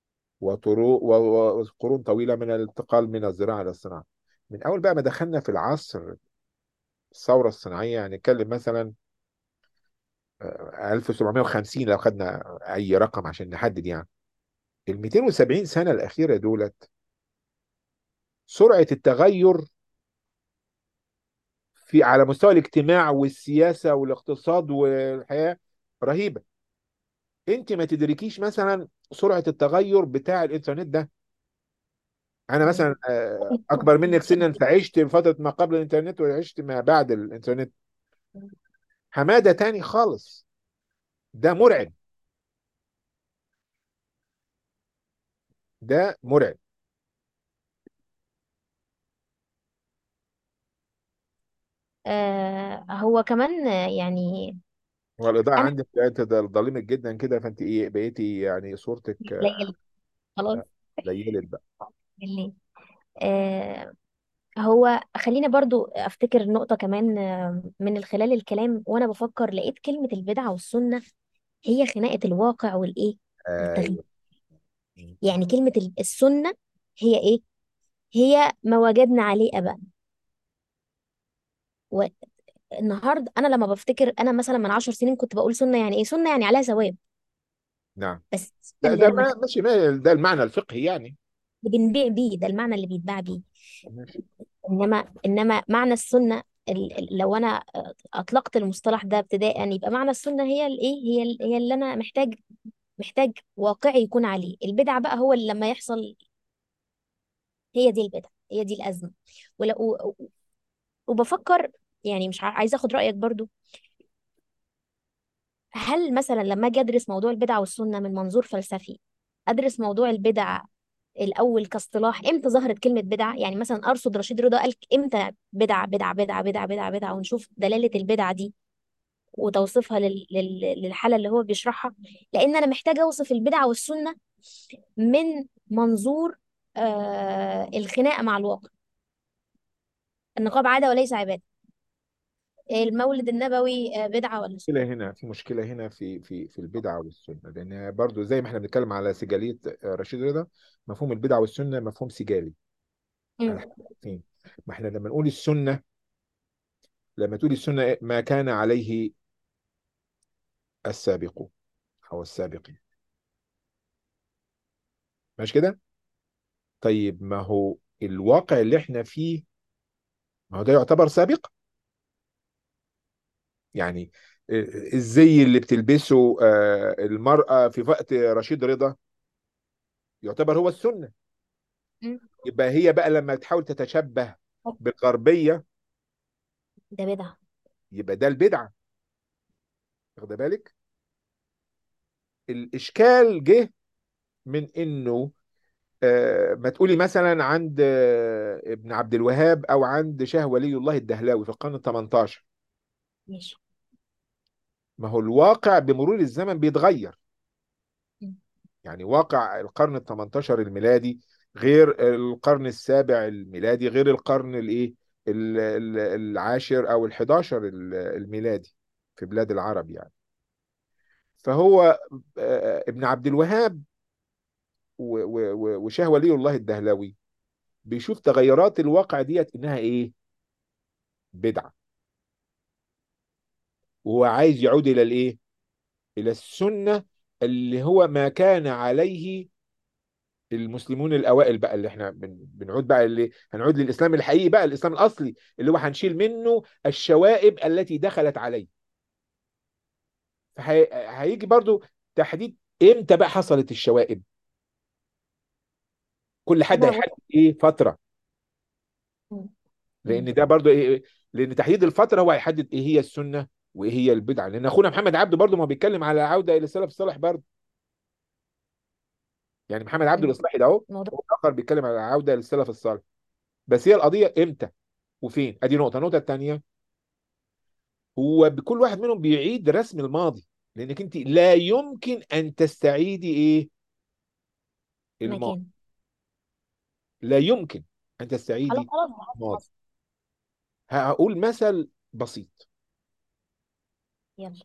وقرون طويله من الانتقال من الزراعه للصناعه. من اول بقى ما دخلنا في العصر الثوره الصناعيه، يعني نتكلم مثلا 1750 لو خدنا اي رقم عشان نحدد يعني. ال 270 سنه الاخيره دولت، سرعه التغير في على مستوى الاجتماع والسياسة والاقتصاد والحياة رهيبة. انت ما تدركيش مثلا سرعة التغير بتاع الانترنت ده. انا مثلا اكبر منك سنا، فعشت فترة ما قبل الانترنت وعشت ما بعد الانترنت. حمادة تاني خالص. ده مرعب، ده مرعب. هو كمان يعني والاضاءة انا عندك بقت ظلمت جدا كده، فانت ايه بقيتي يعني صورتك قليل خلاص ليلت بقى. بالليل. هو خليني برضو افتكر نقطة كمان، من خلال الكلام وانا بفكر لقيت كلمة البدعة والسنة هي خناقة الواقع والايه والتغيير. ايوه. يعني كلمة السنة هي ايه؟ هي ما وجدنا عليه ابدا. والنهارده انا لما بفتكر انا مثلا من 10 سنين كنت بقول سنة يعني ايه؟ سنة يعني عليها ثواب. نعم. بس ده اللي ده المكان ماشي، ده المعنى الفقهي يعني. اللي بنبيع بيه ده المعنى اللي بيتباع بيه. ماشي. انما معنى السنة، لو انا اطلقت المصطلح ده ابتداء، يبقى معنى السنه هي الايه، هي اللي انا محتاج واقعي يكون عليه. البدعه بقى هو اللي لما يحصل، هي دي البدعه، هي دي الازمه. وبفكر، يعني مش عايزه اخد رايك برضو. هل مثلا لما اجي ادرس موضوع البدعه والسنه من منظور فلسفي، ادرس موضوع البدعه الاول كاصطلاح، امتى ظهرت كلمه بدعه؟ يعني مثلا ارصد رشيد رضا قال امتى بدعه بدعه بدعه بدعه بدعه بدعه، ونشوف دلاله البدعه دي وتوصيفها للحاله اللي هو بيشرحها. لان انا محتاجه اوصف البدعه والسنه من منظور الخناقه مع الواقع. النقاب عاده وليس عباده. المولد النبوي بدعه ولا سنه؟ مشكلة هنا في البدعة والسنة، لأن برضو زي ما احنا بنتكلم على سجالية رشيد رضا، مفهوم البدعة والسنة مفهوم سجالي مم. على حاجتين. ما احنا لما نقول السنة، لما تقول السنة ما كان عليه السابق أو السابقين، مش كده؟ طيب ما هو الواقع اللي احنا فيه، ما هو ده يعتبر سابق يعني. الزي اللي بتلبسه المرأة في وقت رشيد رضا يعتبر هو السنة. مم. يبقى هي بقى لما تحاول تتشبه بالغربية، ده بدعه. يبقى ده البدعة. واخد بالك؟ الإشكال جه من إنه ما تقولي مثلا عند ابن عبد الوهاب أو عند شاه ولي الله الدهلاوي في القرن ال 18. ماشي. ما هو الواقع بمرور الزمن بيتغير. مم. يعني واقع القرن ال 18 الميلادي غير القرن السابع الميلادي، غير القرن العاشر او ال 11 الميلادي في بلاد العرب يعني. فهو ابن عبد الوهاب وشاه ولي الله الدهلوي بيشوف تغيرات الواقع ديت انها ايه؟ بدعة. وهو عايز يعود الى الايه؟ الى السنة، اللي هو ما كان عليه المسلمون الاوائل بقى، اللي احنا بنعود بقى، اللي هنعود للاسلام الحقيقي بقى، الاسلام الاصلي اللي هو هنشيل منه الشوائب التي دخلت عليه. فهيجي برضو تحديد امتى بقى حصلت الشوائب. كل حد انا هيحدد ايه فتره، مم. مم. لان ده برضو ايه، لان تحديد الفتره هو هيحدد ايه هي السنه وايه هي البدعه. لان اخونا محمد عبده برضو ما بيتكلم على عوده الى السلف الصالح برضو. يعني محمد عبده مم. الاصلاحي ده اهو، الموضوع. هو اخر بيتكلم على عوده للسلف الصالح. بس هي القضيه امتى وفين؟ ادي نقطه. النقطه الثانيه، هو بكل واحد منهم بيعيد رسم الماضي، لانك انت لا يمكن ان تستعيدي ايه؟ الماضي. مكان. لا يمكن ان خلاص تستعيدي خلاص الماضي. خلاص. هقول مثل بسيط. يلا.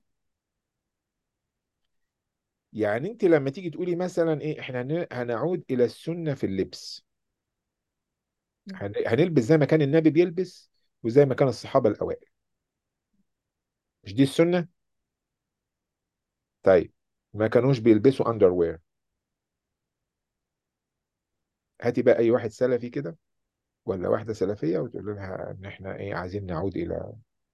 يعني انت لما تيجي تقولي مثلا ايه، احنا هنعود الى السنة في اللبس، مم. هنلبس زي ما كان النبي بيلبس وزي ما كان الصحابة الاوائل. مش دي السنة؟ طيب ما كانوش بيلبسوا اندر وير. هاتي بقى اي واحد سلفي كده ولا واحدة سلفية وتقول لها ان احنا ايه عايزين نعود الى،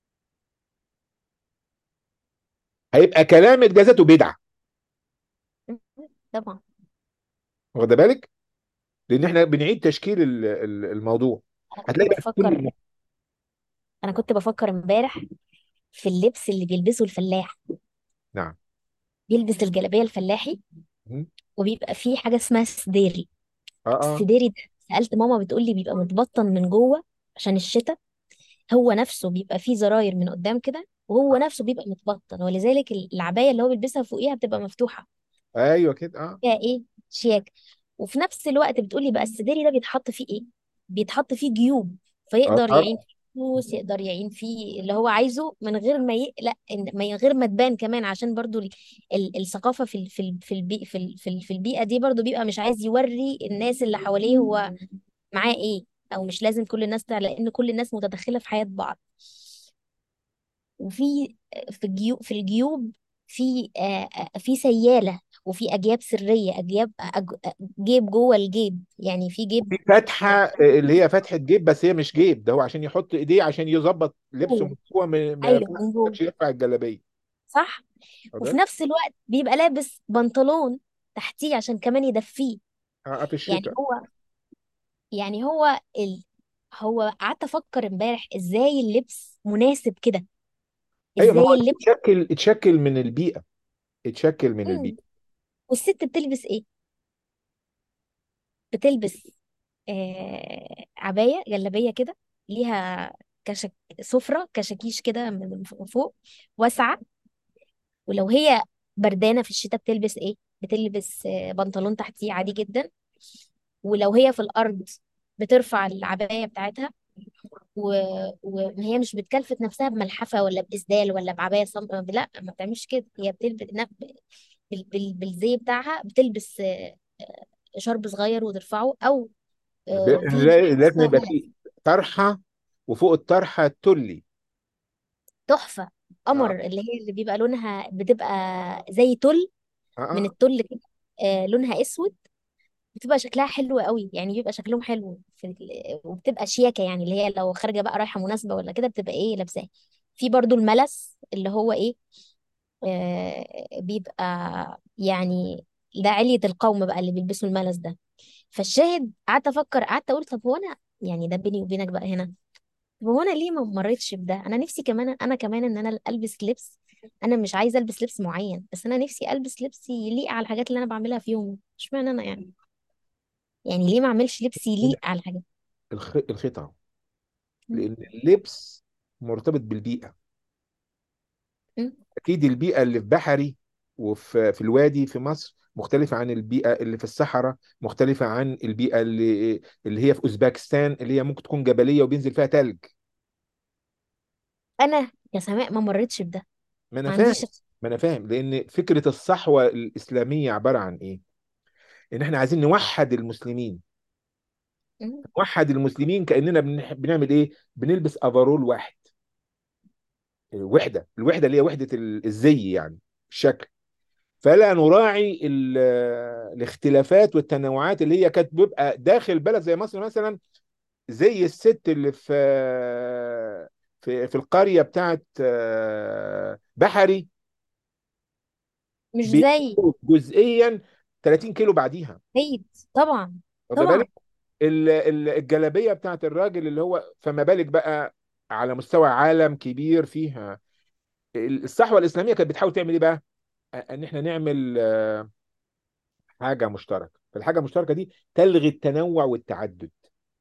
هيبقى كلامك ده ذاته بدعة. مم. طبعا. واخد بالك؟ لان احنا بنعيد تشكيل الموضوع. انا كنت هتلاقي بقى بفكر انا كنت بفكر امبارح في اللبس اللي بيلبسه الفلاح. نعم. بيلبس الجلابيه الفلاحي، مم. وبيبقى فيه حاجه اسمها سديري. اه اه. السديري ده، سالت ماما بتقول لي بيبقى متبطن من جوه عشان الشتاء. هو نفسه بيبقى فيه زراير من قدام كده، وهو نفسه بيبقى متبطن، ولذلك العبايه اللي هو بيلبسها فوقيها بتبقى مفتوحه، ايوه كده اه. فيها ايه، شياك. وفي نفس الوقت بتقولي بقى السداري ده بيتحط فيه ايه؟ بيتحط فيه جيوب، اه فيقدر يعين طبعا. فيه فلوس، يقدر يعين فيه اللي هو عايزه من غير ما يقلق، من غير ما تبان كمان، عشان برضو الثقافة في البيئة دي برضو بيبقى مش عايز يوري الناس اللي حواليه هو معاه ايه. او مش لازم كل الناس لان كل الناس متدخلة في حياة بعض. وفي في الجيوب في سيالة. وفي اجياب سريه، جيب جوه الجيب، يعني في جيب. في فتحه اللي هي فتحه جيب، بس هي مش جيب، ده هو عشان يحط ايديه عشان يظبط لبسه جوه. من جوه، ما ايوه من جوه. يقدرش يرفع الجلابيه. صح. وفي واخد نفس الوقت بيبقى لابس بنطلون تحتيه عشان كمان يدفيه. في يعني الشتاء. هو يعني هو هو قعدت افكر امبارح ازاي اللبس مناسب كده، ايوه، ما هو ازاي اللبس. اتشكل من البيئه، اتشكل من مم. البيئه. والست بتلبس ايه؟ بتلبس عباية جلابية كده، ليها كشك سفرة كشاكيش كده من فوق، واسعة. ولو هي بردانة في الشتاء بتلبس ايه؟ بتلبس بنطلون تحتيه عادي جدا. ولو هي في الأرض بترفع العباية بتاعتها، و... وهي مش بتكلفت نفسها بملحفة ولا بإسدال ولا بعباية لا، ما بتعملش كده. هي بتلبس بالزي بتاعها، بتلبس شرب صغير وترفعه، أو في حاجة لازم اسمها يبقى فيه ملس. طرحه، وفوق الطرحه تلي. تحفة. اه قمر، اللي هي اللي بيبقى لونها بتبقى زي تل، اه من التل كده، لونها اسود. بتبقى شكلها حلو قوي، يعني بيبقى شكلهم حلو وبتبقى شياكة، يعني اللي هي لو خارجة بقى رايحة مناسبة ولا كده بتبقى ايه لابساه. في برضو الملس اللي هو ايه، بيبقى يعني ده علية القوم بقى اللي بيلبسوا الملس ده. فالشاهد قعدت افكر، قعدت اقول طب هو انا، يعني ده بيني وبينك بقى هنا، طب هو انا ليه ما مريتش بده؟ انا نفسي كمان، انا كمان ان انا البس لبس. انا مش عايزه البس لبس معين، بس انا نفسي البس لبس يليق على الحاجات اللي انا بعملها في يومي. اشمعنى انا يعني؟ يعني ليه ما اعملش لبس يليق على الحاجات؟ الخطع، م- لان اللبس مرتبط بالبيئه. م. اكيد البيئه اللي في بحري وفي الوادي في مصر مختلفه عن البيئه اللي في الصحراء، مختلفه عن البيئه اللي هي في اوزبكستان، اللي هي ممكن تكون جبليه وبينزل فيها تلج. انا يا سماء ما مريتش بده. ما انا ما فاهم، عنديش. ما انا فاهم، لان فكره الصحوه الاسلاميه عباره عن ايه؟ ان احنا عايزين نوحد المسلمين. م. نوحد المسلمين كاننا بنعمل ايه؟ بنلبس افرول واحد، الوحده اللي هي وحده الزي يعني، الشكل. فلا نراعي الاختلافات والتنوعات اللي هي كانت بيبقى داخل بلد زي مصر مثلا، زي الست اللي في القرية بتاعت بحري، مش زي بيبقوا جزئيا 30 كيلو بعديها. عيد. طبعا. واخد طبعا. بالك؟ الجلابية بتاعت الراجل اللي هو، فما بالك بقى على مستوى عالم كبير فيها. الصحوة الإسلامية كانت بتحاول تعمل ايه بقى؟ ان احنا نعمل حاجة مشتركة، فالحاجة المشتركة دي تلغي التنوع والتعدد.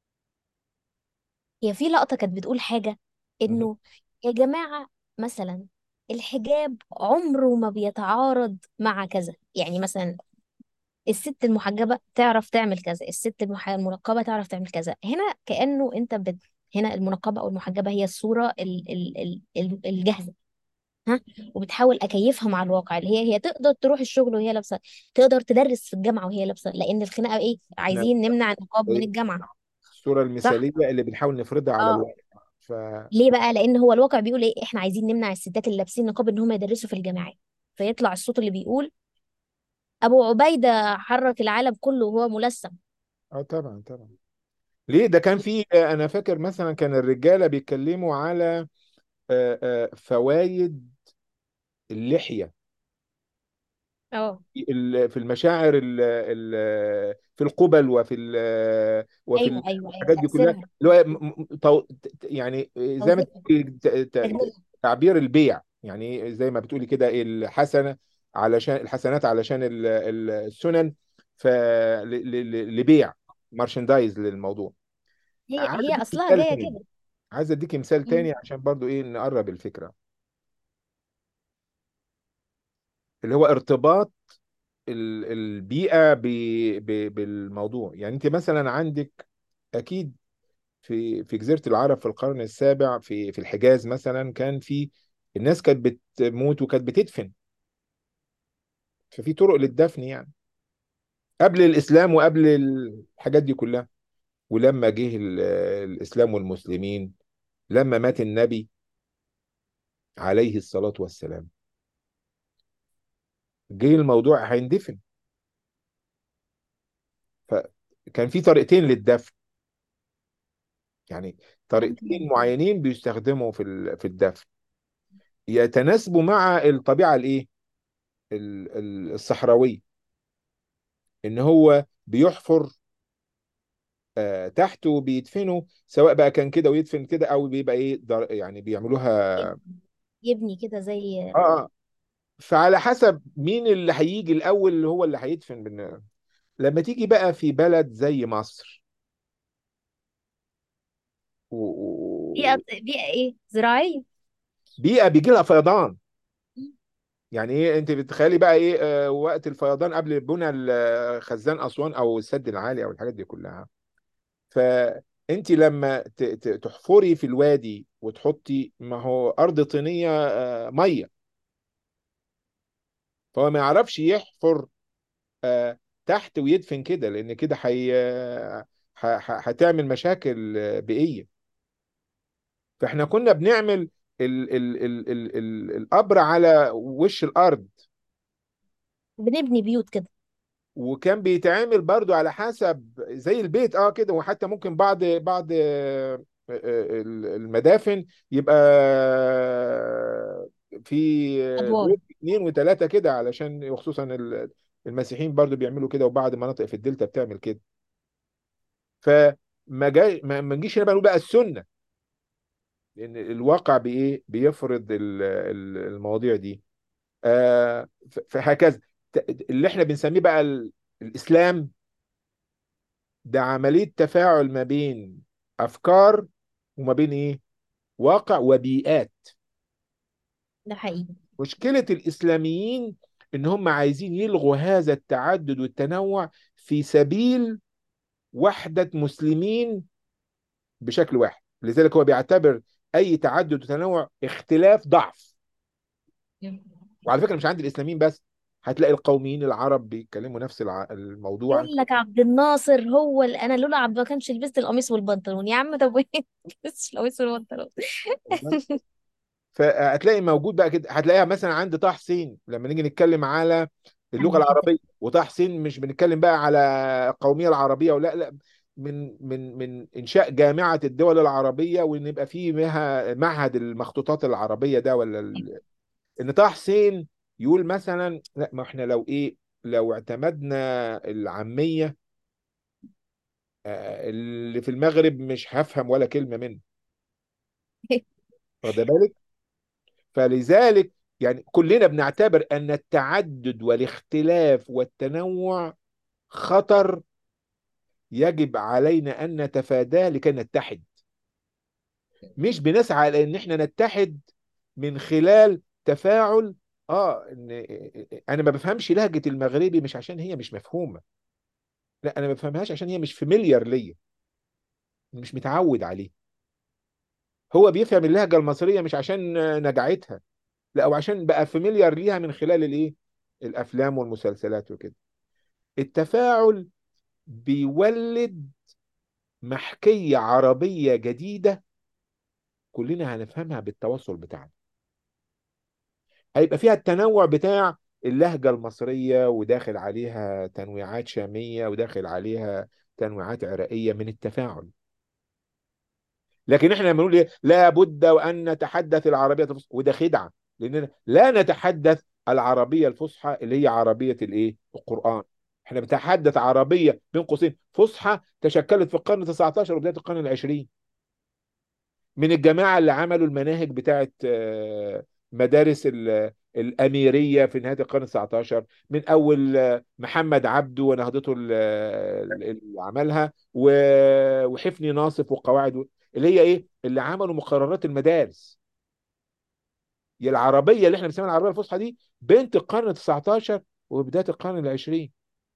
هي في لقطة كانت بتقول حاجة، مهم. انه يا جماعة، مثلا الحجاب عمره ما بيتعارض مع كذا. يعني مثلا الست المحجبة تعرف تعمل كذا، الست المنقبة تعرف تعمل كذا. هنا كأنه انت هنا المنقبة او المحجبة هي الصورة الجاهزة. ها. وبتحاول اكيفها مع الواقع، اللي هي تقدر تروح الشغل وهي لابسة، تقدر تدرس في الجامعة وهي لابسة، لان الخناقة ايه؟ احنا عايزين نمنع النقاب من الجامعة. الصورة صح. المثالية اللي بنحاول نفرضها على اه. الواقع. ف ليه بقى؟ لان هو الواقع بيقول ايه؟ احنا عايزين نمنع الستات اللي لابسين نقاب ان هم يدرسوا في الجامعات. فيطلع الصوت اللي بيقول ابو عبيدة حرك العالم كله وهو ملثم. اه طبعا طبعا. ليه؟ ده كان في انا فاكر مثلا كان الرجالة بيتكلموا على فوائد اللحية اه. في المشاعر في القبل ايوه ايوه ايوه، الحاجات دي كلها، تأثيرها. اللي هو يعني زي ما توظيفها. تقولي تجميلها. تعبير البيع، يعني زي ما بتقولي كده الحسنة علشان الحسنات، علشان السنن، لبيع مارشندايز للموضوع. عايز هي اديك اصلها مثال جايه تاني، كده. عايز اديك مثال مم. تاني عشان برضو ايه نقرب الفكرة، اللي هو ارتباط البيئة بالموضوع. يعني انت مثلا عندك اكيد في جزيرة العرب في القرن السابع في الحجاز مثلا، كان في الناس كانت بتموت وكانت بتدفن، ففي طرق للدفن يعني قبل الإسلام وقبل الحاجات دي كلها. ولما جه الإسلام والمسلمين، لما مات النبي عليه الصلاة والسلام، جه الموضوع هيندفن. فكان في طريقتين للدفن، يعني طريقتين ممكن. معينين بيستخدموا في الدفن، يتناسبوا مع الطبيعة الايه، الصحراوية. ان هو بيحفر تحته بيدفنوا، سواء بقى كان كده ويدفن كده، او بيبقى ايه يعني بيعملوها. يبني كده زي. اه فعلى حسب مين اللي هيجي الاول اللي هو اللي هيدفن لما تيجي بقى في بلد زي مصر بيئة ايه زراعية. بيئة بيجي لها فيضان. يعني ايه، انت بتخيلي بقى ايه وقت الفيضان قبل بنى خزان اسوان او السد العالي او الحاجات دي كلها. فانت لما تحفري في الوادي وتحطي، ما هو ارض طينيه ميه، فهو ما يعرفش يحفر تحت ويدفن كده، لان كده هتعمل مشاكل بيئيه. فاحنا كنا بنعمل القبر على وش الارض. بنبني بيوت كده. وكان بيتعمل برضو على حسب زي البيت كده، وحتى ممكن بعض المدافن يبقى في ادوار. بيت اتنين وتلاتة كده، علشان وخصوصا المسيحيين برضو بيعملوا كده، وبعض مناطق في الدلتا بتعمل كده. فما جاي ما نجيش هنا بقى نقول بقى السنة، لأن الواقع بإيه بيفرض المواضيع دي. فهكذا اللي احنا بنسميه بقى الإسلام، ده عملية تفاعل ما بين أفكار وما بين إيه، واقع وبيئات. ده حقيقي. مشكلة الإسلاميين إن هم عايزين يلغوا هذا التعدد والتنوع في سبيل وحدة مسلمين بشكل واحد، لذلك هو بيعتبر أي تعدد وتنوع اختلاف ضعف. وعلى فكرة مش عند الإسلاميين بس، هتلاقي القوميين العرب بيتكلموا نفس الموضوع. يقول لك عبد الناصر هو اللي انا لولا عبد ما كانش لبست القميص والبنطلون يا عم. طب وين لبست القميص والبنطلون؟ فهتلاقي موجود بقى كده، هتلاقيها مثلا عند طه حسين لما نيجي نتكلم على اللغه عندي الحته العربيه. دي. وطه حسين مش بنتكلم بقى على القوميه العربيه، ولا لا، من انشاء جامعه الدول العربيه، وان يبقى فيه معهد المخطوطات العربيه ده، ولا ان طه حسين يقول مثلا لا، ما احنا لو ايه، لو اعتمدنا العاميه اللي في المغرب مش هفهم ولا كلمه منه. واخد بالك؟ فلذلك يعني كلنا بنعتبر أن التعدد والاختلاف والتنوع خطر، يجب علينا أن نتفاداه لكي نتحد. مش بنسعى لأن احنا نتحد من خلال تفاعل. إن أنا ما بفهمش لهجة المغربي مش عشان هي مش مفهومة، لا، أنا ما بفهمهاش عشان هي مش فاميليار ليا، مش متعود عليه. هو بيفهم اللهجة المصرية مش عشان نجعتها، لا، او عشان بقى فاميليار ليها من خلال الايه، الافلام والمسلسلات وكده. التفاعل بيولد محكية عربية جديدة كلنا هنفهمها بالتواصل بتاعنا. هيبقى فيها التنوع بتاع اللهجة المصرية، وداخل عليها تنويعات شامية، وداخل عليها تنويعات عراقية من التفاعل. لكن احنا لما نقول ايه لا بد وان نتحدث العربيه الفصحى، وده خدعه، لاننا لا نتحدث العربيه الفصحى اللي هي عربيه الايه، القران. احنا بنتحدث عربيه بين قوسين فصحى تشكلت في القرن 19 وبدايه القرن العشرين، من الجماعه اللي عملوا المناهج بتاعت مدارس الاميريه في نهايه القرن 19، من اول محمد عبده ونهضته اللي عملها وحفني ناصف وقواعد، اللي هي ايه اللي عملوا مقررات المدارس. هي العربيه اللي احنا بنسميها العربيه الفصحى دي بنت القرن 19 وبدايه القرن العشرين.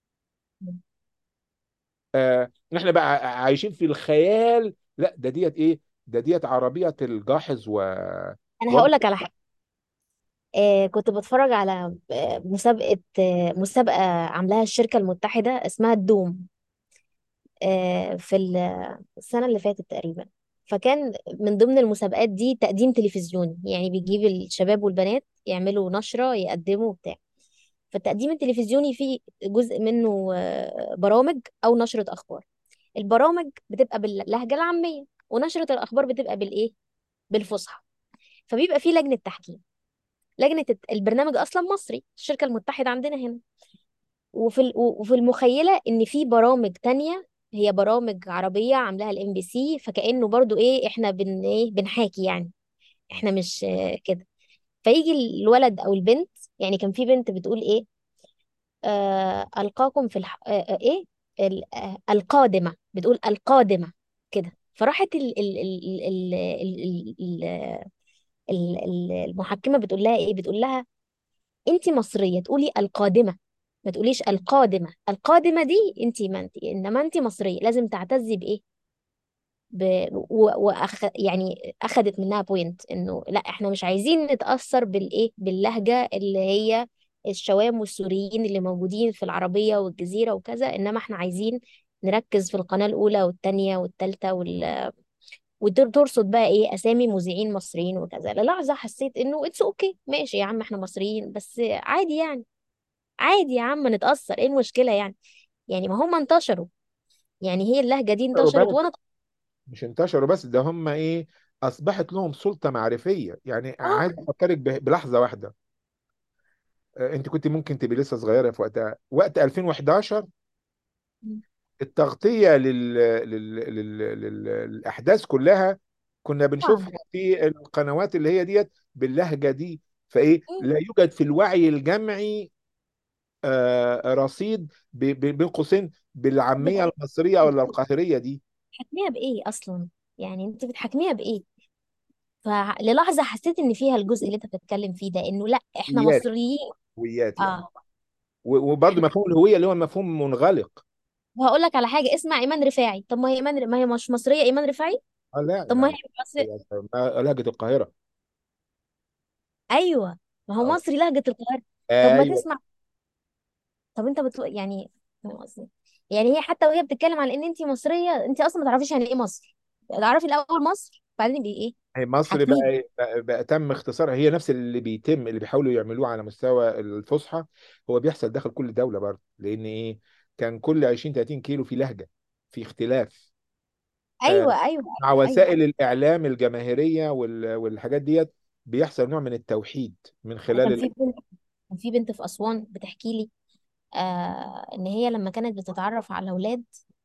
احنا بقى عايشين في الخيال، لا ده ديت ايه، ده ديت عربيه الجاحظ انا و... هقول لك على حاجه. كنت بتفرج على مسابقه عاملاها الشركه المتحده اسمها الدوم. في السنه اللي فاتت تقريبا. فكان من ضمن المسابقات دي تقديم تلفزيوني، يعني بيجيب الشباب والبنات يعملوا نشرة يقدموا بتاع. فالتقديم التلفزيوني فيه جزء منه برامج او نشرة اخبار. البرامج بتبقى باللهجة العامية، ونشرة الاخبار بتبقى بالايه، بالفصحى. فبيبقى فيه لجنة تحكيم. البرنامج اصلا مصري، الشركة المتحدة عندنا هنا. وفي المخيلة ان في برامج تانية هي برامج عربية عاملاها الام بي سي، فكأنه برضو ايه، احنا ايه بنحاكي يعني، احنا مش كده. فيجي الولد او البنت، يعني كان في بنت بتقول ايه، القاكم في ايه، القادمة، بتقول القادمة كده. فراحت المحكمة بتقول لها ايه، بتقول لها انت مصرية تقولي القادمة، ما تقوليش القادمة. القادمة دي انت، ما انت انما انت مصرية لازم تعتزي بايه، يعني اخدت منها بوينت انه لا، احنا مش عايزين نتأثر بالايه، باللهجة اللي هي الشوام والسوريين اللي موجودين في العربية والجزيرة وكذا، انما احنا عايزين نركز في القناة الأولى والتانية والتالتة وترصد بقى ايه اسامي مذيعين مصريين وكذا. للحظة حسيت انه اتس اوكي، ماشي يا عم احنا مصريين بس عادي يعني، عادي يا عم نتأثر، ايه المشكلة يعني؟ يعني ما هم انتشروا، يعني هي اللهجة دي انتشروا انتشرت بس، وانا. مش انتشروا بس، ده هم ايه، اصبحت لهم سلطة معرفية. يعني اه. عايز افكرك بلحظة واحدة. انت كنت ممكن تبقي لسه صغيرة في وقتها، وقت 2011. التغطية للأحداث كلها كنا طبعا. بنشوفها في القنوات اللي هي ديت باللهجة دي. فإيه، مم. لا يوجد في الوعي الجمعي رصيد بين قوسين بالعامية بت- المصرية ولا القاهرية دي. بتحكميها بايه اصلا؟ يعني انت بتحكميها بايه؟ فللحظه حسيت ان فيها الجزء اللي انت بتتكلم فيه ده، انه لا احنا هويات، مصريين. هويات يعني. اه. وبرضه احنا، مفهوم الهوية اللي هو مفهوم منغلق. وهقول لك على حاجه، اسمع ايمان رفاعي. طب ما هي ايمان، ما هي مش مصريه ايمان رفاعي؟ لا طب ما هي لا، مصرية. لهجة القاهرة. ايوه، ما هو آه. مصري لهجه القاهره. طب ما ايوه. تسمع. طب انت يعني، فاهم قصدي؟ يعني هي حتى وهي بتتكلم على ان انت مصريه، انت اصلا ما تعرفيش يعني ايه مصر. تعرفي الاول مصر بعدين ايه، هي مصر بتحاكميه. بقى بقى تم اختصارها، هي نفس اللي بيتم، اللي بيحاولوا يعملوه على مستوى الفصحى هو بيحصل داخل كل دولة برضه. لأن إيه، كان كل 20 30 كيلو في لهجة، في اختلاف. آه، ايوه ايوه مع ايوه ايوه. وسائل الإعلام الجماهيرية والحاجات ديت بيحصل نوع من التوحيد من خلال كان في بنت، كان في بنت في أسوان بتحكي لي إن هي لما كانت بتتعرف على أولاد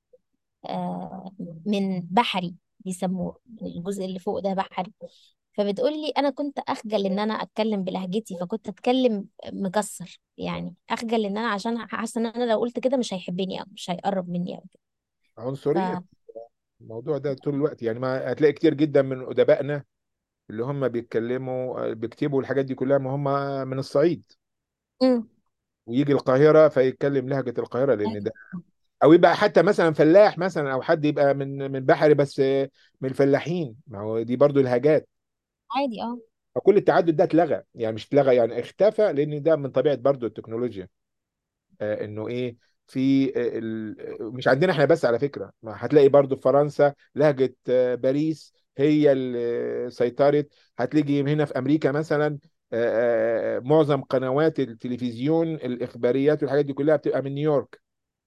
من بحري، بيسموه الجزء اللي فوق ده بحري. فبتقول لي أنا كنت أخجل إن أنا أتكلم بلهجتي، فكنت أتكلم مكسر، يعني أخجل إن أنا عشان حاسة إن أنا لو قلت كده مش هيحبني أو مش هيقرب مني أو كده. ف عنصرية. الموضوع ده طول الوقت يعني، ما هتلاقي كتير جدا من أدبائنا اللي هم بيتكلموا بيكتبوا الحاجات دي كلها، ما هم من الصعيد، مم. ويجي القاهرة فيتكلم لهجة القاهرة. لأن ده، او يبقى حتى مثلا فلاح مثلا، او حد يبقى من بحري بس من الفلاحين، ما هو دي برضو الهجات. عادي اه. فكل التعدد ده اتلغى، يعني مش اتلغى يعني اختفى، لان ده من طبيعه برضو التكنولوجيا. انه ايه، في مش عندنا احنا بس على فكره، ما هتلاقي برضو في فرنسا لهجه باريس هي اللي سيطرت. هتلاقي هنا في امريكا مثلا معظم قنوات التلفزيون الاخباريات والحاجات دي كلها بتبقى من نيويورك.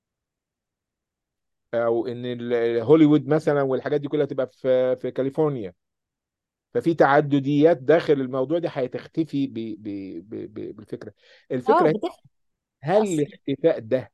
او ان هوليوود مثلا والحاجات دي كلها تبقى في كاليفورنيا. ففي تعدديات داخل الموضوع ده هتختفي بالفكره. اه الفكره، بتفرق. هل الاختفاء ده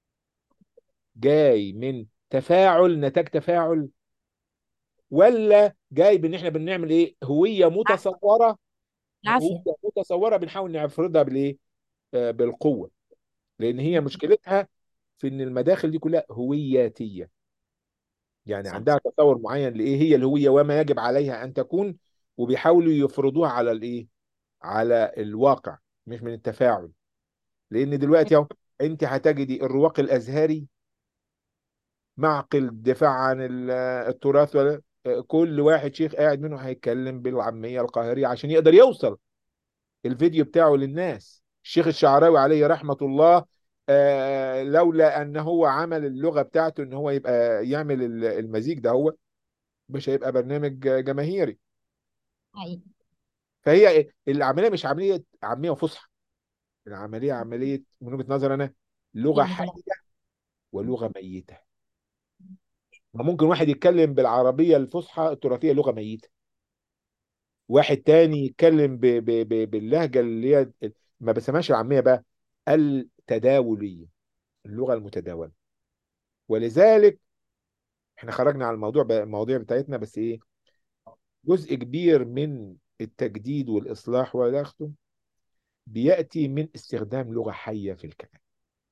جاي من تفاعل، نتاج تفاعل، ولا جاي بان احنا بنعمل ايه، هويه العافية. متصوره؟ هويه العافية. متصوره بنحاول نفرضها بالايه، بالقوه. لان هي مشكلتها في ان المداخل دي كلها هوياتيه. يعني صح. عندها تصور معين لايه هي الهويه وما يجب عليها ان تكون، وبيحاولوا يفرضوها على الايه، على الواقع، مش من التفاعل. لان دلوقتي اهو انت هتجدي الرواق الازهري معقل الدفاع عن التراث، ولا كل واحد شيخ قاعد منه هيتكلم بالعاميه القاهريه عشان يقدر يوصل الفيديو بتاعه للناس. الشيخ الشعراوي عليه رحمه الله، لولا ان هو عمل اللغه بتاعته ان هو يبقى يعمل المزيج ده، هو مش هيبقى برنامج جماهيري. حقيقي. فهي العمليه مش عمليه عاميه وفصحى، العمليه عمليه من وجهه نظر انا لغه يعني حيه خلاص. ولغه ميته. ما ممكن واحد يتكلم بالعربيه الفصحى التراثيه لغه ميته، واحد تاني يتكلم باللهجه اللي هي ما بسمهاش العاميه بقى، التداوليه، اللغه المتداوله. ولذلك احنا خرجنا على الموضوع المواضيع بتاعتنا، بس ايه، جزء كبير من التجديد والاصلاح والاخته بياتي من استخدام لغه حيه في الكلام.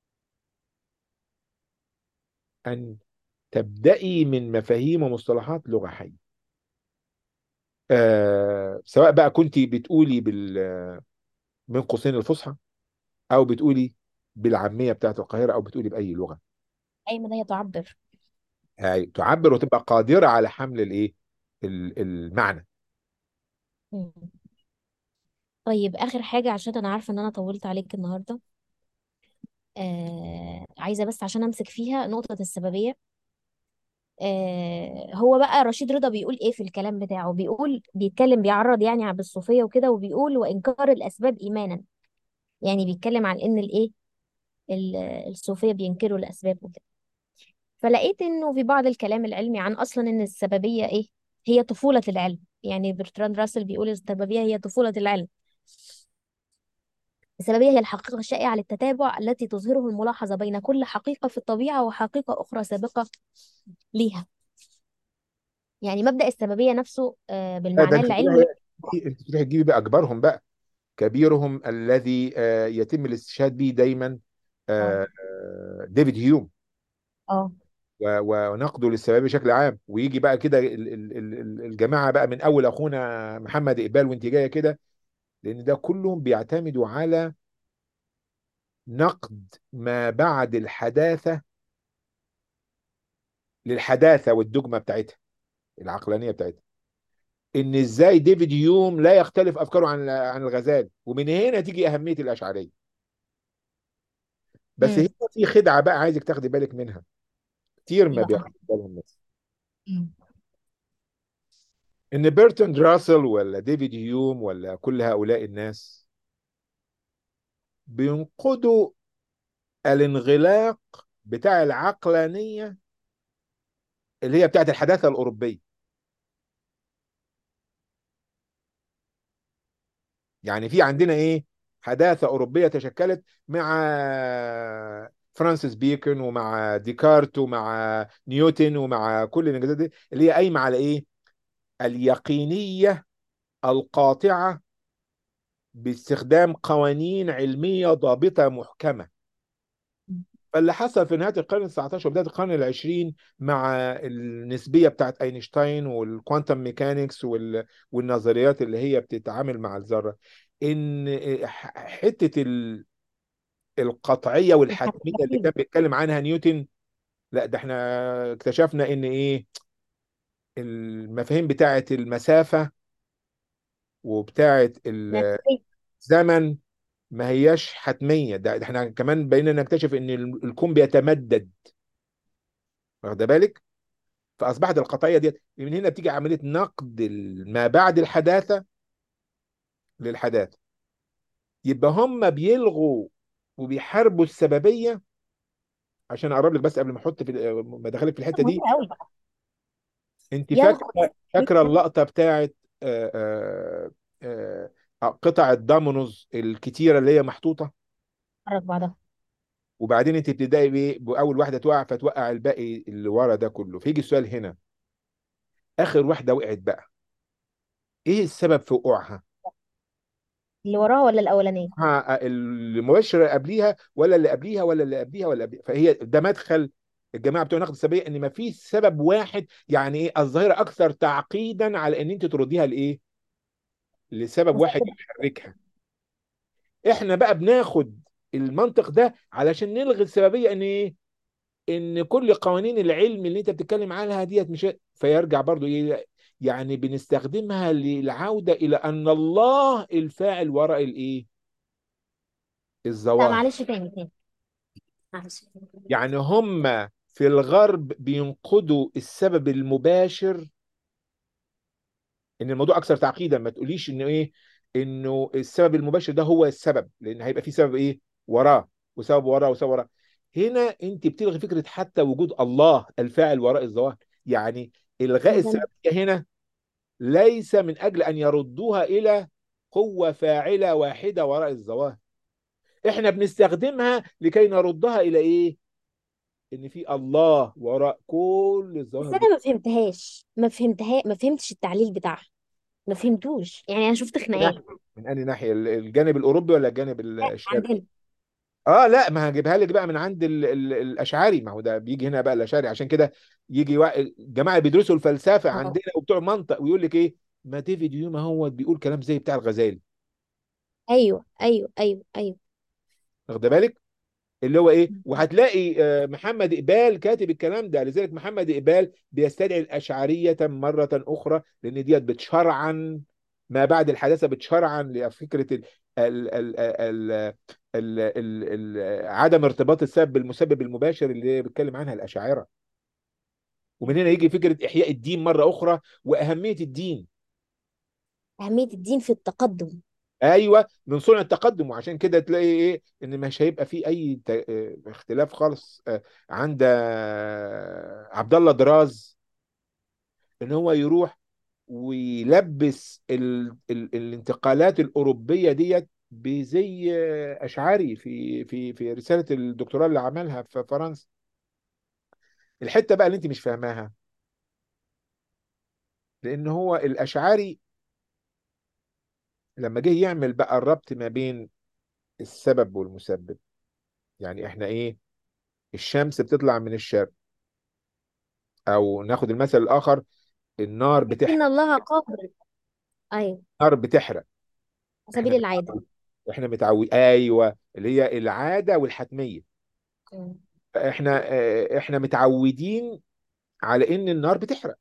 ان تبدأي من مفاهيم ومصطلحات لغة حية، سواء بقى كنت بتقولي من قوسين الفصحى، أو بتقولي بالعامية بتاعت القاهرة، أو بتقولي بأي لغة. اي ما هي تعبر. هاي تعبر وتبقى قادرة على حمل الإيه، المعنى. مم. طيب اخر حاجه، عشان انا عارفه ان انا طولت عليك النهارده. عايزه بس عشان امسك فيها نقطه السببيه. هو بقى رشيد رضا بيقول ايه في الكلام بتاعه؟ بيقول، بيتكلم بيعرض يعني على الصوفيه وكده، وبيقول وانكار الاسباب ايمانا. يعني بيتكلم عن ان الايه، ال- الصوفيه بينكروا الاسباب وكده. فلقيت انه في بعض الكلام العلمي عن اصلا ان السببيه ايه، هي طفوله العلم. يعني برتراند راسل بيقول السببيه هي طفوله العلم. السببيه هي الحقيقه الشائعه للتتابع التي تظهره الملاحظه بين كل حقيقه في الطبيعه وحقيقه اخرى سابقه ليها. يعني مبدأ السببيه نفسه ده بالمعنى أنت العلمي. تروحي تجيبي بقى أكبرهم بقى، كبيرهم الذي يتم الاستشهاد به دايما، اه. ديفيد هيوم، اه. ونقده للسباب بشكل عام. ويجي بقى كده الجماعه بقى من اول اخونا محمد اقبال وانت جايه كده، لان ده كلهم بيعتمدوا على نقد ما بعد الحداثه للحداثه والدجمه بتاعتها العقلانيه بتاعتها. ان ازاي ديفيد هيوم لا يختلف افكاره عن الغزالي، ومن هنا تيجي اهميه الاشعريه. بس هنا امم. في خدعه بقى عايزك تاخدي بالك منها، كتير ايه ما بقى؟ بياخدوا بالهم الناس، مم. ان بيرتراند راسل ولا ديفيد هيوم ولا كل هؤلاء الناس بينقضوا الانغلاق بتاع العقلانية اللي هي بتاعت الحداثة الأوروبية. يعني في عندنا إيه، حداثة أوروبية تشكلت مع فرانسيس بيكون ومع ديكارت ومع نيوتن ومع كل الإنجازات دي اللي هي قايمة على إيه، اليقينية القاطعة باستخدام قوانين علمية ضابطة محكمة. فاللي حصل في نهاية القرن ال 19 وبداية القرن ال 20 مع النسبية بتاعت أينشتاين والكوانتم ميكانيكس والنظريات اللي هي بتتعامل مع الذرة، إن حتة القطعية والحتمية اللي الحقيقة. كان بيتكلم عنها نيوتن، لا ده احنا اكتشفنا إن إيه، المفاهيم بتاعت المسافة وبتاعت نسبيا. الزمن ما هياش حتمية. ده احنا كمان بقينا نكتشف إن الكون بيتمدد، واخد بالك؟ فاصبحت القطعيه دي من هنا بتيجي عمليه نقد ما بعد الحداثه للحداثه. يبقى هم بيلغوا وبيحاربوا السببيه. عشان اقرب لك بس قبل ما احط في ما ادخلك في الحته مهم دي، قوي. انت يلغوا. فاكره اللقطه بتاعت قطع الدومينوز الكتيره اللي هي محطوطه، حرك بعضها. وبعدين انت بتبداي باول واحده تقع فتوقع الباقي اللي ورا ده كله. فيجي السؤال هنا، اخر واحده وقعت بقى، ايه السبب في وقوعها؟ اللي وراها ولا الاولانيه؟ المباشره قبليها ولا اللي قبليها ولا اللي قبليها ولا قبليها؟ فهي ده مدخل الجماعه بتوع النقد السلبيه، ان ما فيش سبب واحد. يعني ايه الظاهره اكثر تعقيدا على ان انت ترديها لايه، لسبب واحد مستقبل. يحركها. احنا بقى بناخد المنطق ده علشان نلغي السببيه، ان ايه، ان كل قوانين العلم اللي انت بتتكلم عنها ديت مش، فيرجع برضو ايه، يعني بنستخدمها للعوده الى ان الله الفاعل وراء الايه، لا الظواهر. معلش، تاني معلش. يعني هم في الغرب بينقدوا السبب المباشر، ان الموضوع اكثر تعقيدا. ما تقوليش انه ايه، انه السبب المباشر ده هو السبب، لان هيبقى في سبب ايه وراه، وسبب وراه وسبب وراه. هنا انت بتلغي فكره حتى وجود الله الفاعل وراء الظواهر. يعني الغاء مهم. السببيه هنا ليس من اجل ان يردوها الى قوه فاعله واحده وراء الظواهر، احنا بنستخدمها لكي نردها الى ايه؟ ان في الله وراء كل بس الظواهر دي. انا ما فهمتش التعليل بتاعها، ما فهمتوش يعني. انا شفت من خناقات ناحيه، من انهي ناحيه، الجانب الاوروبي ولا الجانب الشرقي؟ عندنا. اه لا، ما هجيبها لك بقى من عند الاشعري، ما هو ده بيجي هنا بقى الاشعري عشان كده. يجي جماعه بيدرسوا الفلسفه اه، عندنا وبتوع منطق ويقول لك ايه، ما ديفيد يوما هو بيقول كلام زي بتاع الغزالي. ايوه ايوه ايوه ايوه. واخد بالك؟ اللي هو ايه، وهتلاقي محمد اقبال كاتب الكلام ده. لذلك محمد اقبال بيستدعي الاشعريه مره اخرى، لان ديت بتشرعن ما بعد الحداثه، بتشرعن لفكره ال ال ال عدم ارتباط السبب بالمسبب المباشر اللي بيتكلم عنها الاشاعره. ومن هنا يجي فكره احياء الدين مره اخرى واهميه الدين. أهمية الدين في التقدم. ايوه، من صنع التقدم. وعشان كده تلاقي ايه، ان مش هيبقى في اي اختلاف خالص عند عبد الله دراز ان هو يروح ويلبس الانتقالات الاوروبيه ديت بزي اشعري في رساله الدكتوراه اللي عملها في فرنسا. الحته بقى اللي انت مش فاهماها، لان هو الاشعري لما جه يعمل بقى الربط ما بين السبب والمسبب، يعني احنا ايه، الشمس بتطلع من الشرق، او ناخد المثل الاخر، النار إن بتحرق. الله قادر. أيوه. النار بتحرق. على احنا سبيل العادة. متعود، ايوه، اللي هي العاده والحتميه. مم. احنا متعودين على ان النار بتحرق،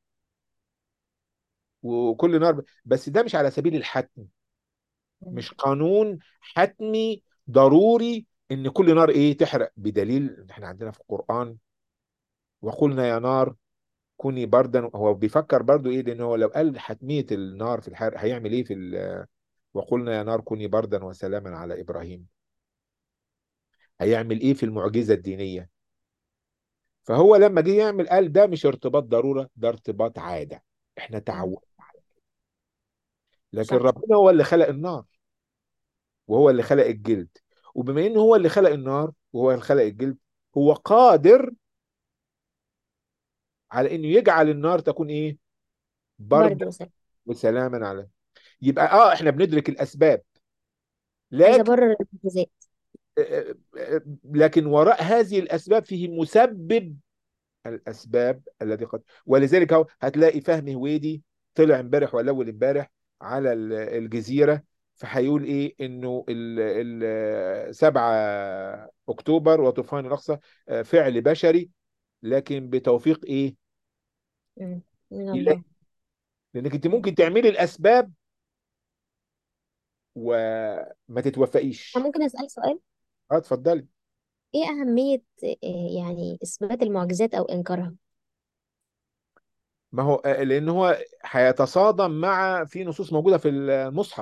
وكل نار بس ده مش على سبيل الحتم، مم. مش قانون حتمي ضروري ان كل نار ايه تحرق، بدليل ان احنا عندنا في القرآن وقلنا يا نار كوني بردا. هو بيفكر برضو ايه، لان هو لو قال حتمية النار في الحرق هيعمل ايه وقلنا يا نار كوني بردا وسلاما على ابراهيم، هيعمل ايه في المعجزة الدينية؟ فهو لما جه يعمل قال ده مش ارتباط ضرورة، ده ارتباط عادة، احنا مم. تعود. لكن صح. ربنا هو اللي خلق النار، وهو اللي خلق الجلد. وبما انه هو اللي خلق النار وهو اللي خلق الجلد، هو قادر على انه يجعل النار تكون ايه، بردا برد وسلام. وسلاما عليه. يبقى احنا بندرك الاسباب، عايزة لكن أبرر الانجازات. لكن وراء هذه الاسباب فيه مسبب الاسباب الذي قد. ولذلك هو هتلاقي فهمي هويدي طلع امبارح ولا اول امبارح على الجزيره، فهيقول ايه، انه 7 اكتوبر وطوفان الاقصى فعل بشري، لكن بتوفيق ايه، مم. من إله. الله. لانك انت ممكن تعملي الاسباب وما أنا تتوفقيش. ممكن أسأل سؤال؟ اه اتفضلي. إيه أهمية يعني إثبات المعجزات أو إنكارها؟ ما هو لان هو هيتصادم مع في نصوص موجوده في المصحف.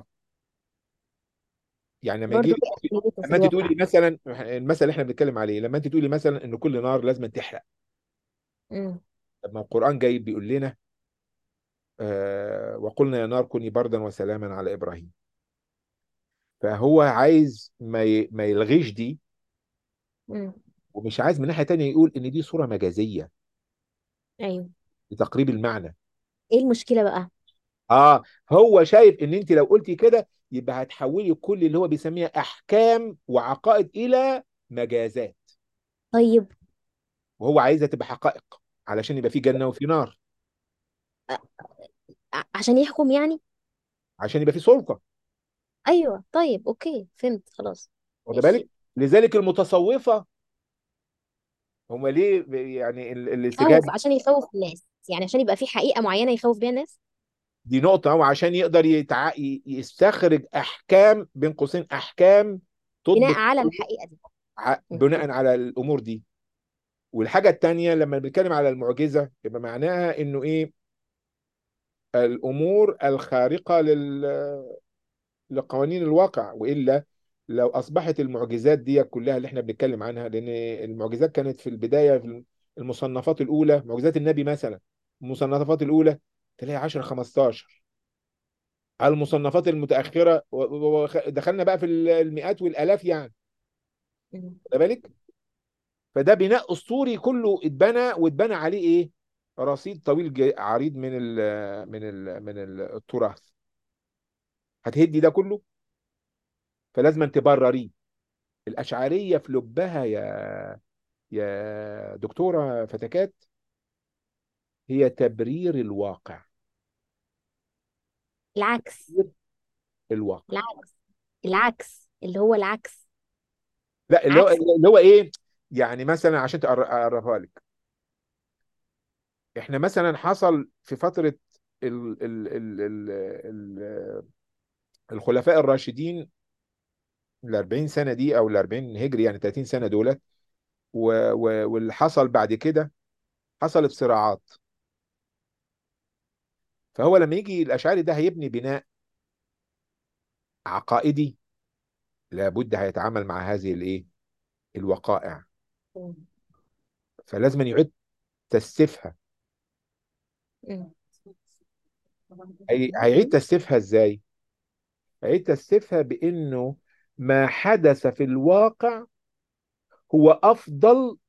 يعني لما يجي برضو لي، إيه أهميته في لما انت الواقع؟ تقولي مثلا المثل اللي احنا بنتكلم عليه، لما انت تقولي مثلا ان كل نار لازم تحرق، مم. طب ما القرآن جاي بيقول لنا وقلنا يا نار كوني بردا وسلاما على إبراهيم. فهو عايز ما يلغيش دي، مم. ومش عايز من ناحية تانية يقول ان دي صورة مجازية أيوه. لتقريب المعنى. إيه المشكلة بقى؟ اه، هو شايف ان انت لو قلتي كده يبقى هتحولي كل اللي هو بيسميها احكام وعقائد الى مجازات، طيب. وهو عايزها تبقى حقائق علشان يبقى في جنة وفي نار، عشان يحكم يعني. عشان يبقى في سلطة. أيوه طيب أوكي فهمت خلاص. واخد بالك؟ ماشي. لذلك المتصوفة هم ليه يعني خوف السجاد، عشان يخوف الناس، يعني عشان يبقى في حقيقة معينة يخوف بيها الناس. دي نقطة، هو عشان يقدر يستخرج أحكام بين قوسين، أحكام بناء تضبط على الحقيقة دي. م. بناء على الأمور دي. والحاجة التانية لما بنتكلم على المعجزة يبقى معناها إنه إيه، الأمور الخارقة لقوانين الواقع. والا لو اصبحت المعجزات دي كلها اللي احنا بنتكلم عنها، لان المعجزات كانت في البدايه في المصنفات الاولى، معجزات النبي مثلا، المصنفات الاولى تلاقي 10 15. على المصنفات المتاخره دخلنا بقى في المئات والالاف يعني. مم. خد بالك. فده بناء اسطوري كله اتبنى، واتبنى عليه ايه؟ رصيد طويل عريض من التراث. هتهدي ده كله؟ فلازم تبرريه. الاشعريه في لبها يا دكتوره فتكات هي تبرير الواقع. العكس. تبرير الواقع. العكس. العكس اللي هو العكس. لا، اللي هو عكس. اللي هو ايه؟ يعني مثلا عشان اقربها لك، احنا مثلا حصل في فتره ال ال ال ال ال الخلفاء الراشدين، ال 40 سنه دي او ال 40 هجري يعني 30 سنه دولت، واللي حصل بعد كده حصلت صراعات. فهو لما يجي الاشعري ده هيبني بناء عقائدي، لابد هيتعامل مع هذه الايه؟ الوقائع. مم. فلازم يعيد تسييفها. مم. هيعيد تسييفها ازاي؟ هيعيد تسييفها بانه ما حدث في الواقع هو افضل